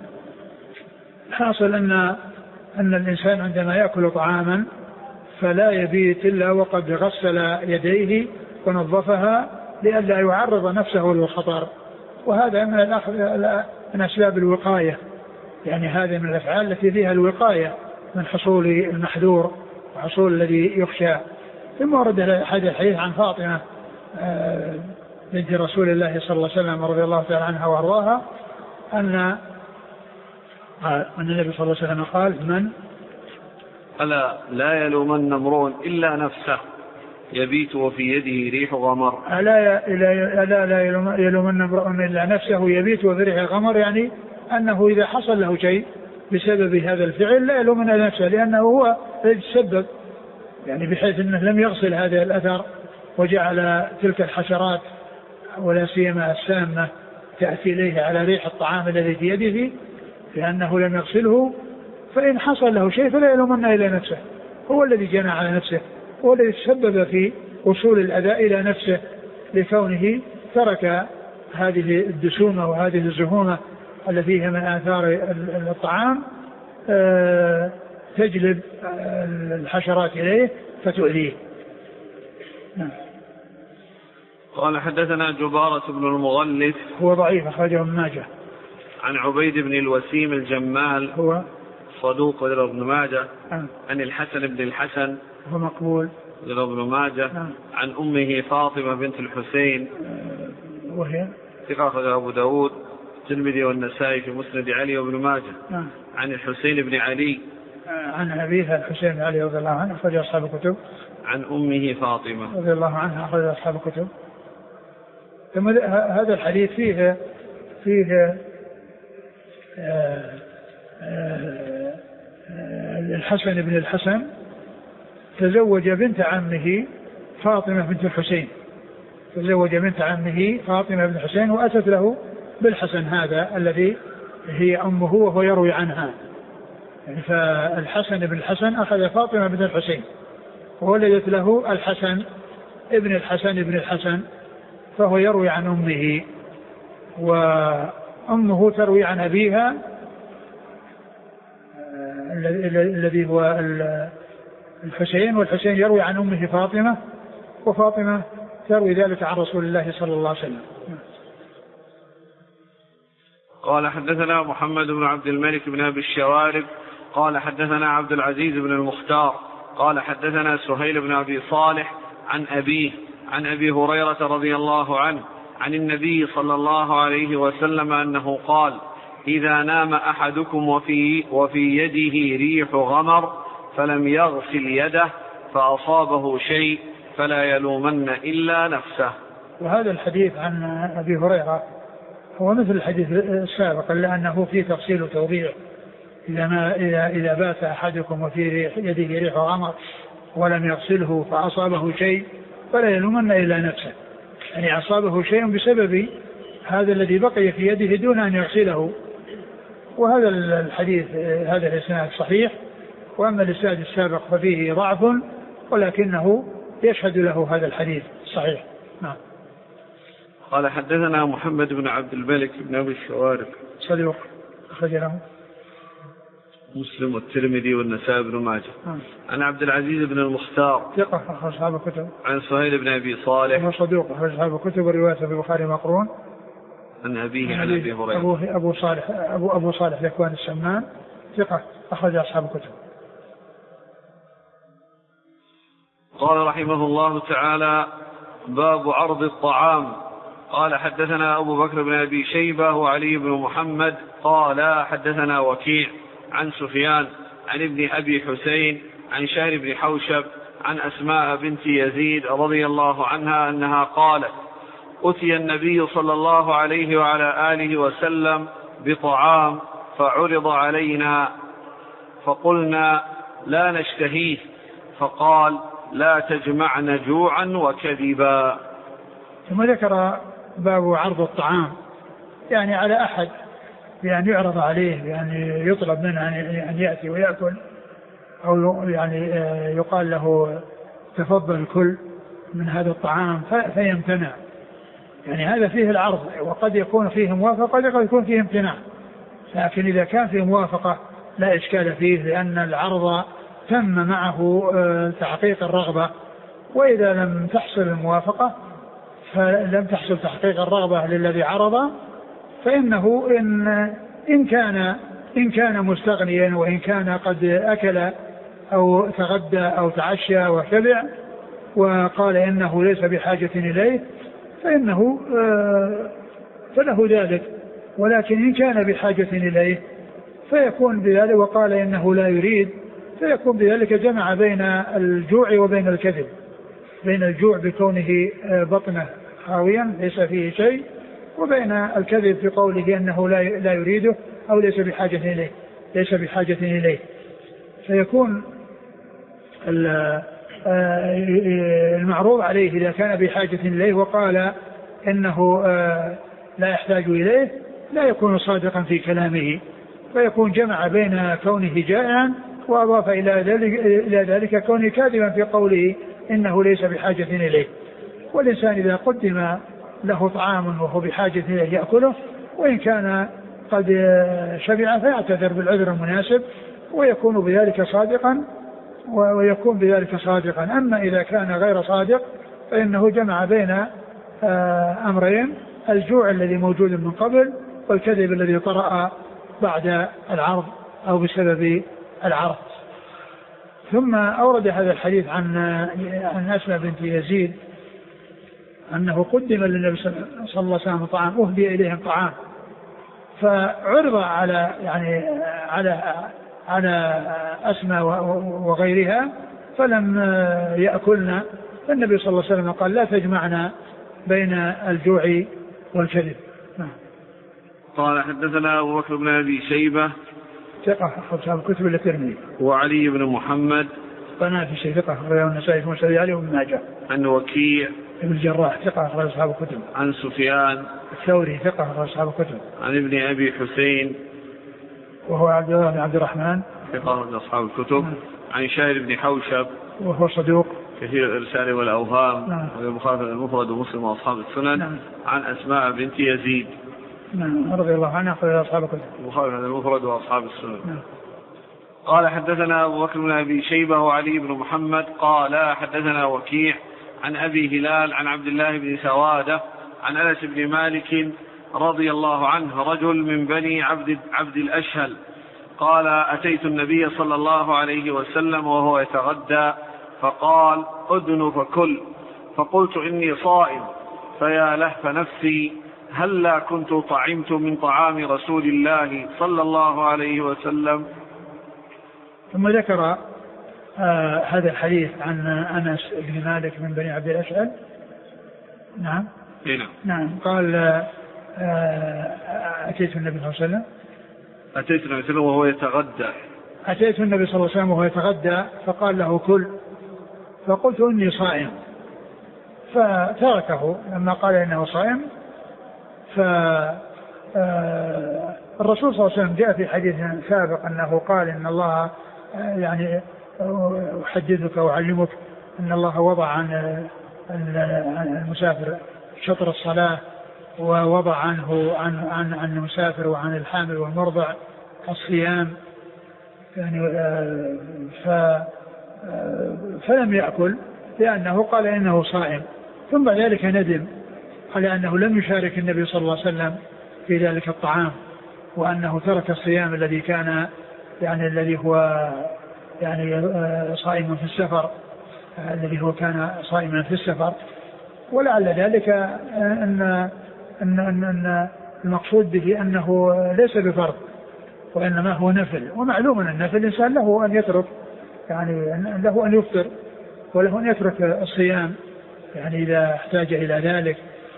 حاصل أن أن الإنسان عندما يأكل طعاما فلا يبيت إلا وقد غسل يديه ونظفها لئلا يعرض نفسه للخطر، وهذا من الأخذ من أسباب الوقاية، يعني هذا من الأفعال التي فيها الوقاية من حصول المحذور وحصول الذي يخشى. ثم ورد هذا الحديث عن فاطمة بنت رسول الله صلى الله عليه وسلم رضي الله تعالى عنها وارضاها أن النبي صلى الله عليه وسلم قال: من ألا لا يلومن امرؤ إلا نفسه يبيت وفي يده ريح غمر. ألا لا لا يلومن امرؤ إلا نفسه يبيت وفي ريح غمر، يعني أنه إذا حصل له شيء بسبب هذا الفعل لا يلومن إلا نفسه لأنه هو يتسبب، يعني بحيث أنه لم يغسل هذا الأثر وجعل تلك الحشرات ولا سيما السامة تأتي إليه على ريح الطعام الذي في يده لأنه لم يغسله، فإن حصل له شيء فلا يلومن إلى نفسه، هو الذي جنى على نفسه، هو الذي تسبب في وصول الأذى إلى نفسه لكونه ترك هذه الدسومة وهذه الزهومة التي فيها من آثار الطعام تجلب الحشرات إليه فتؤذيه. نعم. قال حدثنا جبارة بن المغلف هو ضعيف أخرجه ابن ماجه. عن عبيد بن الوسيم الجمال هو صدوق له ابن ماجه. نعم. عن الحسن بن الحسن هو مقبول له ابن ماجه. نعم. عن أمه فاطمة بنت الحسين وهي ثقة أخرجه أبو داود الترمذي والنسائي في مسند علي وابن ماجه. نعم. عن الحسين بن علي عن أبيها الحسين بن علي رضي الله عنه أخرج أصحاب الكتب. عن أمه فاطمة رضي الله عنها أخرج أصحاب الكتب. ثم هذا الحديث فيه فيه آآ آآ الحسن بن الحسن تزوج بنت عمه فاطمة بنت الحسين تزوج بنت عمه فاطمة بن الحسين وأتت له بالحسن هذا الذي هي أمه وهو يروي عنها. يعني فالحسن بن الحسن أخذ فاطمة بنت الحسين وولدت له الحسن ابن الحسن ابن الحسن فهو يروي عن أمه وأمه تروي عن أبيها الذي هو الحسين والحسين يروي عن أمه فاطمة وفاطمة تروي ذلك عن رسول الله صلى الله عليه وسلم. قال حدثنا محمد بن عبد الملك بن أبي الشوارب قال حدثنا عبد العزيز بن المختار قال حدثنا سهيل بن أبي صالح عن أبيه عن أبي هريرة رضي الله عنه عن النبي صلى الله عليه وسلم أنه قال إذا نام أحدكم وفي, وفي يده ريح غمر فلم يغسل يده فأصابه شيء فلا يلومن إلا نفسه. وهذا الحديث عن أبي هريرة هو مثل الحديث السابق إلا أنه فيه تفصيل وتوضيح. إذا, ما إذا, إذا بات أحدكم وفي ريح يده ريح غمر ولم يغسله فأصابه شيء فلا يلومن إلا نفسه. يعني أصابه شيء بسبب هذا الذي بقي في يده دون أن يغسله. وهذا الحديث هذا الإسناد صحيح. وأما الإسناد السابق ففيه ضعف ولكنه يشهد له هذا الحديث صحيح. نعم. قال حدثنا محمد بن عبد الملك بن أبي الشوارب صدوق أخرج له مسلم والترمذي والنسائي بن ماجه. نعم. عن عبد العزيز بن المختار ثقة أخرج أصحاب الكتب. عن سهيل بن أبي صالح هو صدوق أخرج أصحاب الكتب وروايته في البخاري مقرون. عن أبيه عن أبي هريرة أبوه أبو صالح أبو أبو صالح ذكوان السمان ثقة أخرج أصحاب الكتب. قال رحمه الله تعالى باب عرض الطعام. قال حدثنا أبو بكر بن أبي شيبة وعلي بن محمد قال حدثنا وكيع عن سفيان عن ابن أبي حسين عن شهر بن حوشب عن أسماء بنت يزيد رضي الله عنها أنها قالت أتي النبي صلى الله عليه وعلى آله وسلم بطعام فعرض علينا فقلنا لا نشتهيه فقال لا تجمعن جوعا وكذبا. ثم ذكر باب عرض الطعام يعني على أحد بأن يعرض عليه بأن يطلب منه أن يأتي ويأكل أو يعني يقال له تفضل كل من هذا الطعام فيمتنع. يعني هذا فيه العرض وقد يكون فيه موافقة وقد يكون فيه امتناع. لكن إذا كان فيه موافقة لا إشكال فيه لأن العرض تم معه تحقيق الرغبة. وإذا لم تحصل الموافقة فلم تحصل تحقيق الرغبة للذي عرض فإنه إن, إن, كان إن كان مستغنيا وإن كان قد أكل أو تغدى أو تعشى وشبع وقال إنه ليس بحاجة إليه فإنه فله ذلك. ولكن إن كان بحاجة إليه فيكون بذلك وقال إنه لا يريد فيكون بذلك جمع بين الجوع وبين الكذب. بين الجوع بكونه بطنه خاويا ليس فيه شيء وبين الكذب في قوله أنه لا يريده أو ليس بحاجة إليه ليس بحاجة إليه. فيكون المعروض عليه إذا كان بحاجة إليه وقال إنه لا يحتاج إليه لا يكون صادقا في كلامه فيكون جمع بين كونه جائعا وأضاف إلى ذلك, إلى ذلك كونه كاذبا في قوله إنه ليس بحاجة إليه. والإنسان إذا قدم له طعام وهو بحاجة إليه يأكله، وإن كان قد شبع فيعتذر بالعذر المناسب ويكون بذلك صادقا ويكون بذلك صادقا. أما إذا كان غير صادق فإنه جمع بين أمرين: الجوع الذي موجود من قبل والكذب الذي طرأ بعد العرض أو بسبب العرض. ثم أورد هذا الحديث عن عن أسماء بنت يزيد أنه قدم للنبي صلى الله عليه وسلم طعام، أهدي إليهم طعام، فعرض على يعني على على أسماء وغيرها فلم يأكلنا، فالنبي صلى الله عليه وسلم قال: لا تجمعنا بين الجوع والكذب. قال: حدثنا أبو بكر بن أبي شيبة ثقة أصحاب الكتب الترمذي، وعلي بن محمد قناة في شيء ثقة أخرجه النسائي في مسند علي وابن ماجه. عن وكيع ابن الجراح ثقة أخرج أصحاب الكتب. عن سفيان الثوري ثقة أخرج أصحاب الكتب. عن ابن أبي حسين وهو عبد الله بن عبد الرحمن ثقة أخرج أصحاب الكتب. عن شاهر بن حوشب وهو صدوق كثير الإرسال والأوهام، والبخاري المفرد ومسلم وأصحاب السنن. نعم. عن أسماء بنت يزيد نعم رضي الله عنها أخرج أصحاب الكتب، البخاري المفرد وأصحاب السنن. نعم. قال: حدثنا أبو بكر بن أبي شيبة وعلي بن محمد قال: حدثنا وكيع عن أبي هلال عن عبد الله بن سوادة عن أنس بن مالك رضي الله عنه رجل من بني عبد, عبد الأشهل قال: أتيت النبي صلى الله عليه وسلم وهو يتغدى فقال: أدن فكل، فقلت: إني صائم، فيا لهف نفسي هلا كنت طعمت من طعام رسول الله صلى الله عليه وسلم. ثم ذكر آه هذا الحديث عن أنس بن مالك من بني عبد الأشهل. نعم هنا. نعم قال: آه أتيت النبي صلى الله عليه وسلم أتيت النبي صلى الله عليه وسلم وهو يتغدى أتيت النبي صلى الله عليه وسلم وهو يتغدى فقال له: كل، فقلت: إني صائم، فتركه لما قال إنه صائم. فالرسول صلى الله عليه وسلم جاء في حديث سابق أنه قال: إن الله يعني أحدثك وأعلمك أن الله وضع عن المسافر شطر الصلاة، ووضع عنه عن عن عن المسافر وعن الحامل والمرضع الصيام، يعني ف فلم يأكل لأنه قال إنه صائم. ثم بعد ذلك ندم على أنه لم يشارك النبي صلى الله عليه وسلم في ذلك الطعام، وأنه ترك الصيام الذي كان يعني الذي هو يعني صائما في السفر، الذي هو كان صائما في السفر. ولعل ذلك أن أن أن المقصود به أنه ليس بفرض وإنما هو نفل، ومعلوم أن النفل الإنسان له أن يترك، يعني له أن يفطر وله أن يترك الصيام يعني إذا احتاج إلى ذلك.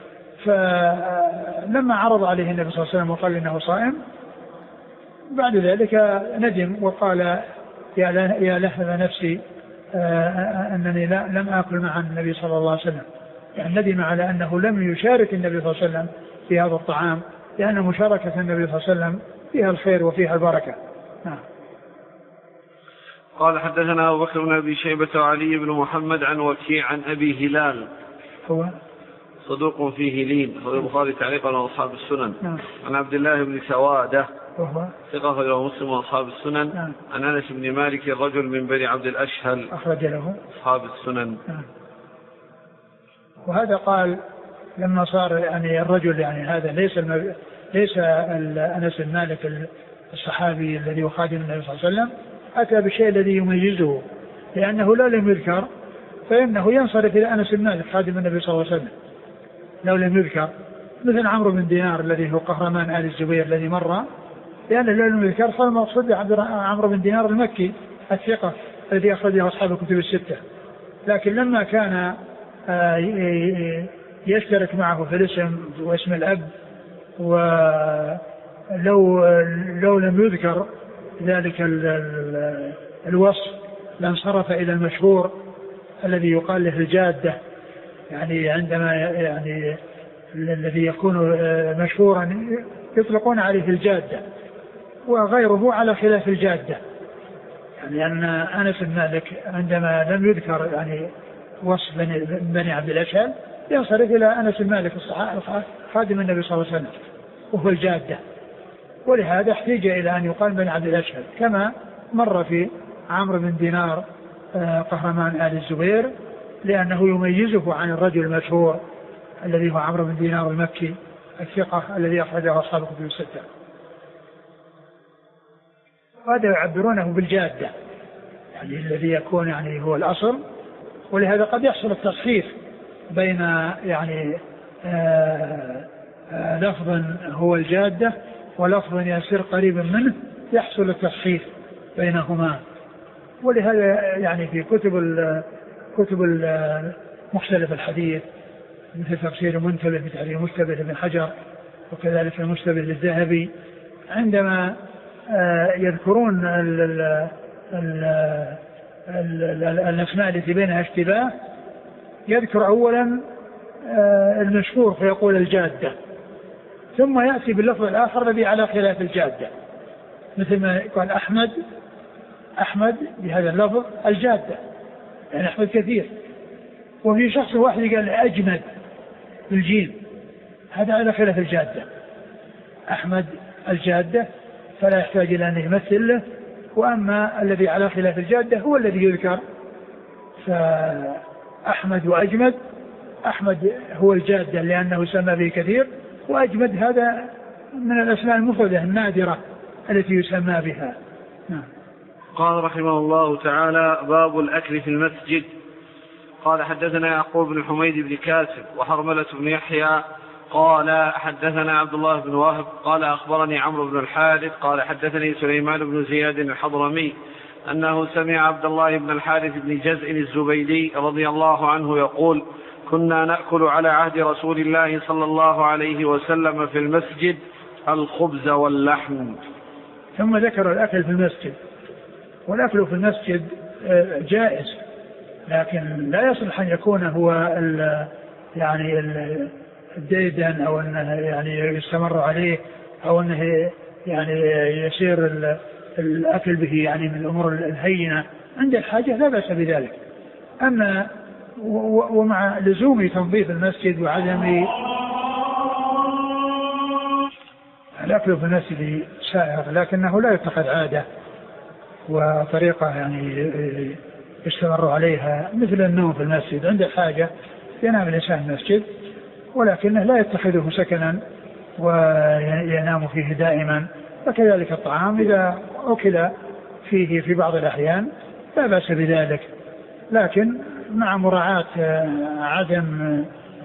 فلما عرض عليه النبي صلى الله عليه وسلم وقال إنه صائم، بعد ذلك ندم وقال: يا لهف نفسي أنني لم آكل مع النبي صلى الله عليه وسلم. يعني ندم على أنه لم يشارك النبي صلى الله عليه وسلم في هذا الطعام، لأن مشاركة النبي صلى الله عليه وسلم فيها الخير وفيها البركة. نعم. قال: حدثنا أبو بكر بن أبي شيبة وعلي بن محمد عن وكيع عن أبي هلال هو صدوق فيه لين، هو البخاري تعليقا وأصحاب السنن. نعم. عن عبد الله بن سوادة وهو ثقة أخرجه مسلم وأصحاب السنن. نعم. عن أنس بن مالك رجل من بني عبد الأشهل أخرج له أصحاب السنن. نعم. وهذا قال لما صار يعني الرجل يعني هذا ليس المب... ليس أنس بن مالك الصحابي الذي يخادم النبي صلى الله عليه وسلم، أتى بالشيء الذي يميزه، لأنه لو لم يذكر فإنه ينصرف إلى أنس بن مالك خادم النبي صلى الله عليه وسلم لو لم يذكر، مثل عمرو بن دينار الذي هو قهرمان آل الزبير الذي مر، لأنه لو لم يذكر صار المقصود عمرو بن دينار المكي الثقة الذي أخرجه أصحاب الكتب الستة. لكن لما كان يشترك معه في الاسم واسم الأب، ولو لو لم يذكر ذلك الوصف لانصرف إلى المشهور الذي يقال له الجادة، يعني عندما يعني الذي يكون مشهورا يطلقون عليه الجادة، وغيره على خلاف الجادة. يعني أن أنس بن مالك عندما لم يذكر يعني وصف بني عبد الأشهل ينصرف إلى أنس بن مالك خادم النبي صلى الله عليه وسلم وهو الجادة. ولهذا احتاج إلى أن يقال بن عبد الأشهل، كما مر في عمرو بن دينار قهرمان آل الزبير، لأنه يميزه عن الرجل المشهور الذي هو عمرو بن دينار المكي الثقة الذي أخرجه أصحاب الكتب الستة. وهذا يعبرونه بالجادة، يعني الذي يكون يعني هو الأصل. ولهذا قد يحصل التصحيف بين يعني آآ آآ لفظ هو الجادة ولفظ يصير قريبا منه، يحصل التصحيف بينهما. ولهذا يعني في كتب ال كتب مختلف الحديث مثل تفسير منتبه بتعريف مشتبه لابن حجر، وكذلك المشتبه للذهبي، عندما يذكرون ال ال ال ال الأسماء التي بينها اشتباه يذكر أولا المشهور فيقول الجادة، ثم يأتي باللفظ الآخر الذي على خلاف الجادة، مثل ما يقول أحمد أحمد بهذا اللفظ الجادة، يعني أحمد كثير. وفي شخص واحد قال أجمد بالجيم، هذا على خلاف الجادة. أحمد الجادة فلا يحتاج إلى أن يمثل له، وأما الذي على خلاف الجادة هو الذي يذكر. فأحمد وأجمد، أحمد هو الجادة لأنه سمى به كثير، وأجمد هذا من الأسماء المفردة النادرة التي يسمى بها. نعم. قال رحمه الله تعالى: باب الأكل في المسجد. قال حدثنا يعقوب بن حميد بن كاسب وحرملة بن يحيى قال حدثنا عبد الله بن وهب قال أخبرني عمرو بن الحارث قال حدثني سليمان بن زياد الحضرمي أنه سمع عبد الله بن الحارث بن جزء الزبيدي رضي الله عنه يقول: كنا نأكل على عهد رسول الله صلى الله عليه وسلم في المسجد الخبز واللحم. ثم ذكر الأكل في المسجد. والأكل في المسجد جائز، لكن لا يصلح أن يكون هو ال يعني الديدن أو أنه يعني يستمر عليه أو أنه يعني يصير الأكل به يعني من الأمور الهينة. عند الحاجة لا بأس بذلك. أما ومع لزوم تنظيف المسجد وعدم الأكل في المسجد سائغ، لكنه لا يتخذ عادة وطريقة يعني يستمر عليها، مثل النوم في المسجد. عند الحاجة ينام الإنسان في المسجد، ولكنه لا يتخذه سكنا وينام فيه دائما. فكذلك الطعام إذا أكل فيه في بعض الأحيان لا بأس بذلك، لكن مع مراعاة عدم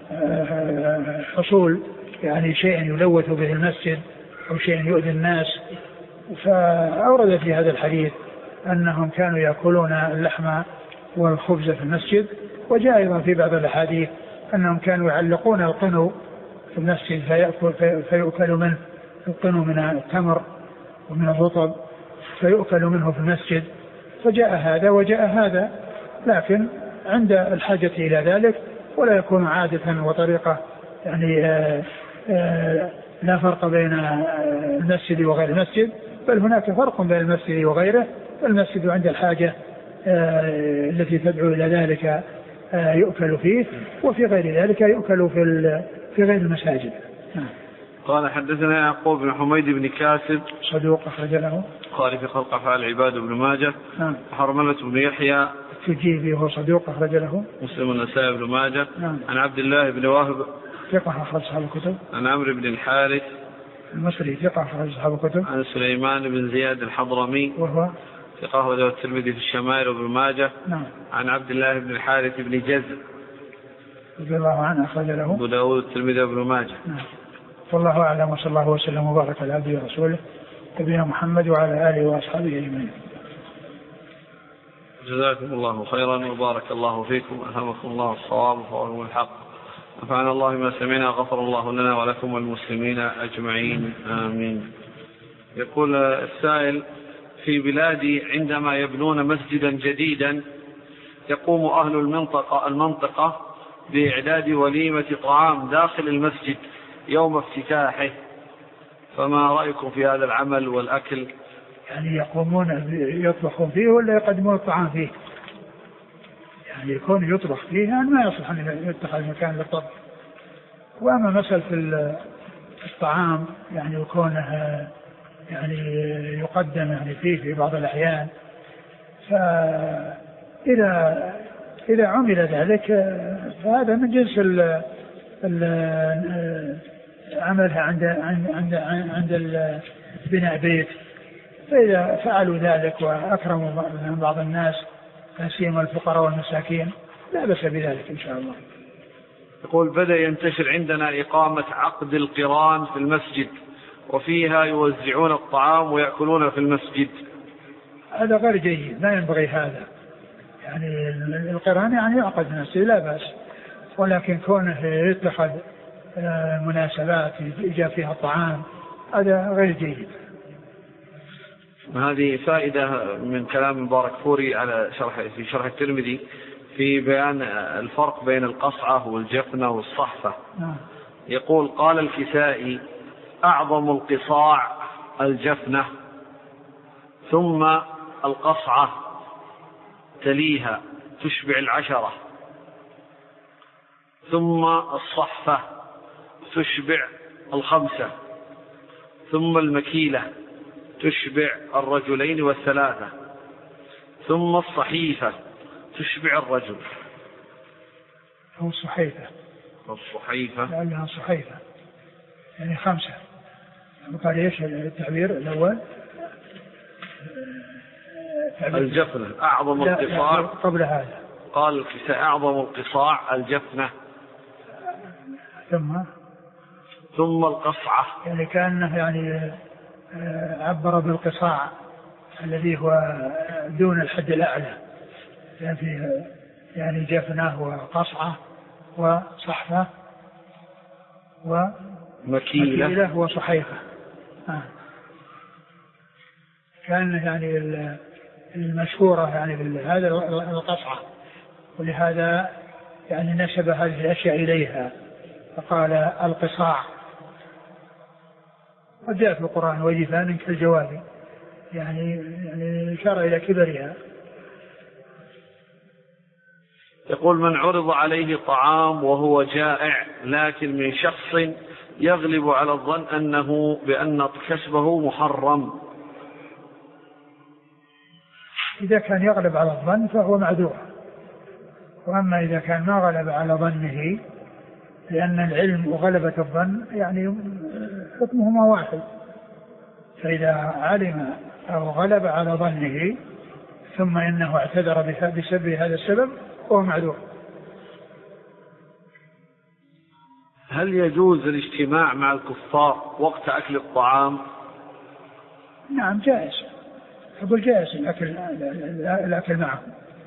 حصول يعني شيء يلوث به المسجد أو شيء يؤذي الناس. فأورد في هذا الحديث أنهم كانوا يأكلون اللحم والخبز في المسجد، وجاء أيضا في بعض الأحاديث أنهم كانوا يعلقون القنو في المسجد فيأكل فيؤكل منه القنو من التمر ومن الرطب فيؤكل منه في المسجد. فجاء هذا وجاء هذا، لكن عند الحاجة إلى ذلك، ولا يكون عادة وطريقة يعني آآ آآ لا فرق بين المسجد وغير المسجد، بل هناك فرق بين المسجد وغيره. المسجد عند الحاجة التي تدعو إلى ذلك يؤكل فيه، وفي غير ذلك يؤكل في في غير المساجد. قال حدثنا يعقوب بن حميد بن كاسب صدوق أخرج له قال في خلق أفعال العباد بن ماجه. نعم. حرملة بن يحيى التجيبي وهو صدوق أخرج له مسلم النسائي بن ماجه. نعم. عن عبد الله بن وهب ثقة أخرج أصحاب الكتب. عن عمرو بن الحارث المصري ثقة أخرج أصحاب الكتب. عن سليمان بن زياد الحضرمي وهو ثقة أخرج الترمذي في الشمائل وابن ماجه. نعم. عن عبد الله بن الحارث بن جزء رضي الله عنه أخرج له أبو داود الترمذي وابن ماجه. نعم. والله أعلم، وصلى الله وسلم وبارك على عبده ورسوله نبينا محمد وعلى آله وأصحابه أجمعين. جزاكم الله خيرا وبارك الله فيكم، ألهمكم الله الصواب وفوقكم الحق، نفعنا الله ما سمعنا، غفر الله لنا ولكم والمسلمين أجمعين، آمين. يقول السائل: في بلادي عندما يبنون مسجدا جديدا يقوم أهل المنطقة المنطقة بإعداد وليمة طعام داخل المسجد يوم افتتاحه، فما رأيكم في هذا العمل والأكل؟ يعني يقومون يطبخون فيه ولا يقدمون الطعام فيه؟ يعني يكون يطبخ فيه يعني ما يصلح أن يتخذ مكان للطبخ. وأما مسألة الطعام يعني يكونه يعني يقدم يعني فيه في بعض الأحيان، فإذا إذا عمل ذلك فهذا من جنس ال عملها عند عند عند بناء بيت. فإذا فعلوا ذلك وأكرموا بعض الناس لا سيما الفقراء والمساكين لا بأس بذلك إن شاء الله. يقول بدأ ينتشر عندنا إقامة عقد القران في المسجد وفيها يوزعون الطعام ويأكلون في المسجد. هذا غير جيد، لا ينبغي هذا. يعني القران يعني يعقد في المسجد لا بأس، ولكن كونه يتخذ مناسبات يجاب فيها الطعام هذا غير جيد. هذه فائدة من كلام مبارك فوري على شرح في شرح الترمذي في بيان الفرق بين القصعة والجفنة والصحفة. يقول قال الكسائي أعظم القصاع الجفنة ثم القصعة تليها تشبع العشرة ثم الصحفة تشبع الخمسة ثم المكيلة تشبع الرجلين والثلاثة ثم الصحيفة تشبع الرجل. هو الصحيفة الصحيفة لأنها صحيفة يعني خمسة. وقال ايش التعبير الأول؟ الجفنة أعظم القصاع. قبل هذا قال الكساء أعظم القصاع الجفنة ثم ثم القصعة، يعني كأنه يعني عبر بالقصاع الذي هو دون الحد الأعلى، يعني فيه يعني جفنة وقصعة وصحفة ومكيلة وصحيفة. آه. كان يعني المشهورة يعني هذا القصعة، ولهذا يعني نسب هذه الأشياء إليها فقال القصاع. وجاء في القرآن وجفان كالجواب، يعني يعني إشارة إلى كبرها. يقول من عرض عليه طعام وهو جائع لكن من شخص يغلب على الظن أنه بأن كسبه محرم. إذا كان يغلب على الظن فهو معذور، وأما إذا كان ما غلب على ظنه، لأن العلم وغلبة الظن يعني حكمهما واحد، فإذا علم أو غلب على ظنه ثم إنه اعتذر بسبب هذا السبب فهو معذور. هل يجوز الاجتماع مع الكفار وقت أكل الطعام؟ نعم جائز، أقول جائز الأكل, الأكل معه،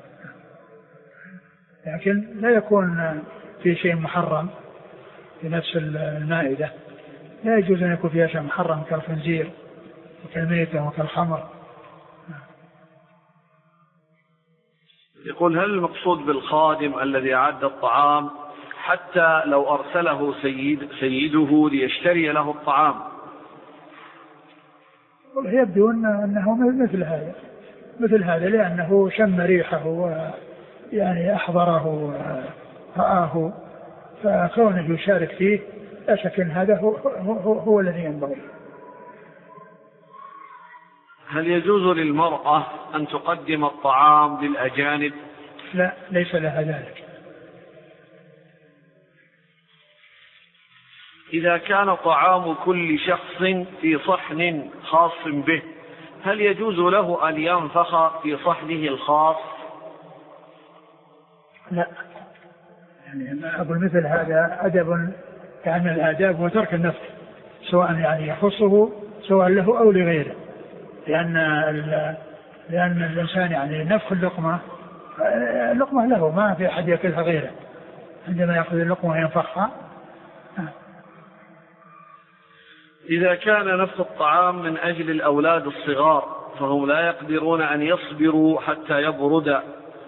لكن لا يكون في شيء محرم في نفس المائدة. لا يجوز أن يكون فيها شيء محرم كالخنزير وكالميتة وكالخمر. يقول هل المقصود بالخادم الذي أعد الطعام حتى لو أرسله سيد سيده ليشتري له الطعام؟ يبدو أنه مثل هذا مثل هذا لأنه شم ريحه ويعني أحضره ورآه، فكونه يشارك فيه لا شك أن هذا هو, هو, هو الذي ينبغي. هل يجوز للمرأة أن تقدم الطعام للأجانب؟ لا، ليس لها ذلك. إذا كان طعام كل شخص في صحن خاص به هل يجوز له أن ينفخ في صحنه الخاص؟ لا، يعني ما أقول مثل هذا أدب، يعني الآداب هو ترك النفخ، سواء يعني يخصه سواء له أو لغيره، لأن لأن الإنسان يعني نفخ اللقمة اللقمة له، ما في أحد يأكلها غيره، عندما يأخذ اللقمة وينفخها. إذا كان نفخ الطعام من أجل الأولاد الصغار فهم لا يقدرون أن يصبروا حتى يبرد،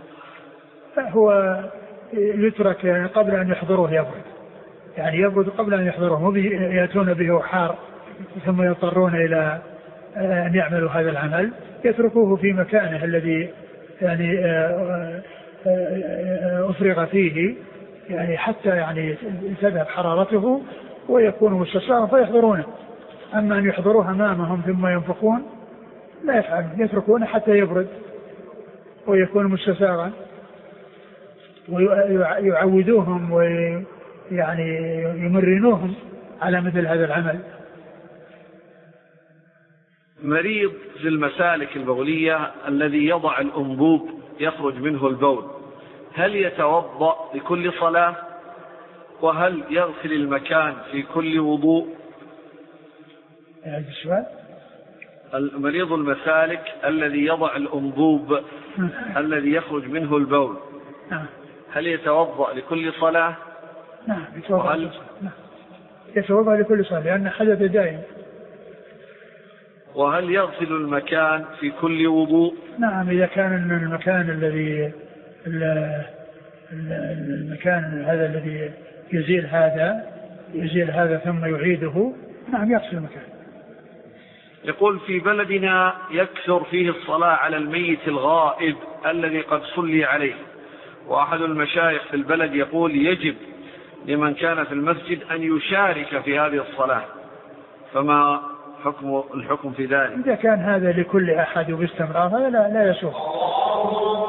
هو يترك قبل أن يحضروه يبرد، يعني يبرد قبل أن يحضروه، يأتون به حار ثم يضطرون إلى أن يعملوا هذا العمل، يتركوه في مكانه الذي يعني أفرغ فيه يعني حتى يعني تذهب حرارته ويكون مستصاغا فيحضرونه. أما أن يحضروه أمامهم ثم ينفقون لا يفعل، يتركونه حتى يبرد ويكون مستصاغا، ويعودوهم ويعني يمرنوهم على مثل هذا العمل. مريض في المسالك البولية الذي يضع الأنبوب يخرج منه البول، هل يتوضأ لكل صلاة؟ وهل يغسل المكان في كل وضوء؟ هذا السؤال. المريض المسالك الذي يضع الأنبوب الذي يخرج منه البول، هل يتوضأ لكل صلاة؟ نعم يتوضأ. نعم يتوضأ لكل صلاة لأن حدث دائم. وهل يغسل المكان في كل وضوء؟ نعم إذا كان المكان الذي المكان هذا الذي يزيل هذا يزيل هذا ثم يعيده، نعم يغسل المكان. يقول في بلدنا يكثر فيه الصلاة على الميت الغائب الذي قد صلي عليه، وأحد المشايخ في البلد يقول يجب لمن كان في المسجد أن يشارك في هذه الصلاة، فما حكم الحكم في ذلك؟ إذا كان هذا لكل أحد وباستمرار هذا لا, لا يسوق.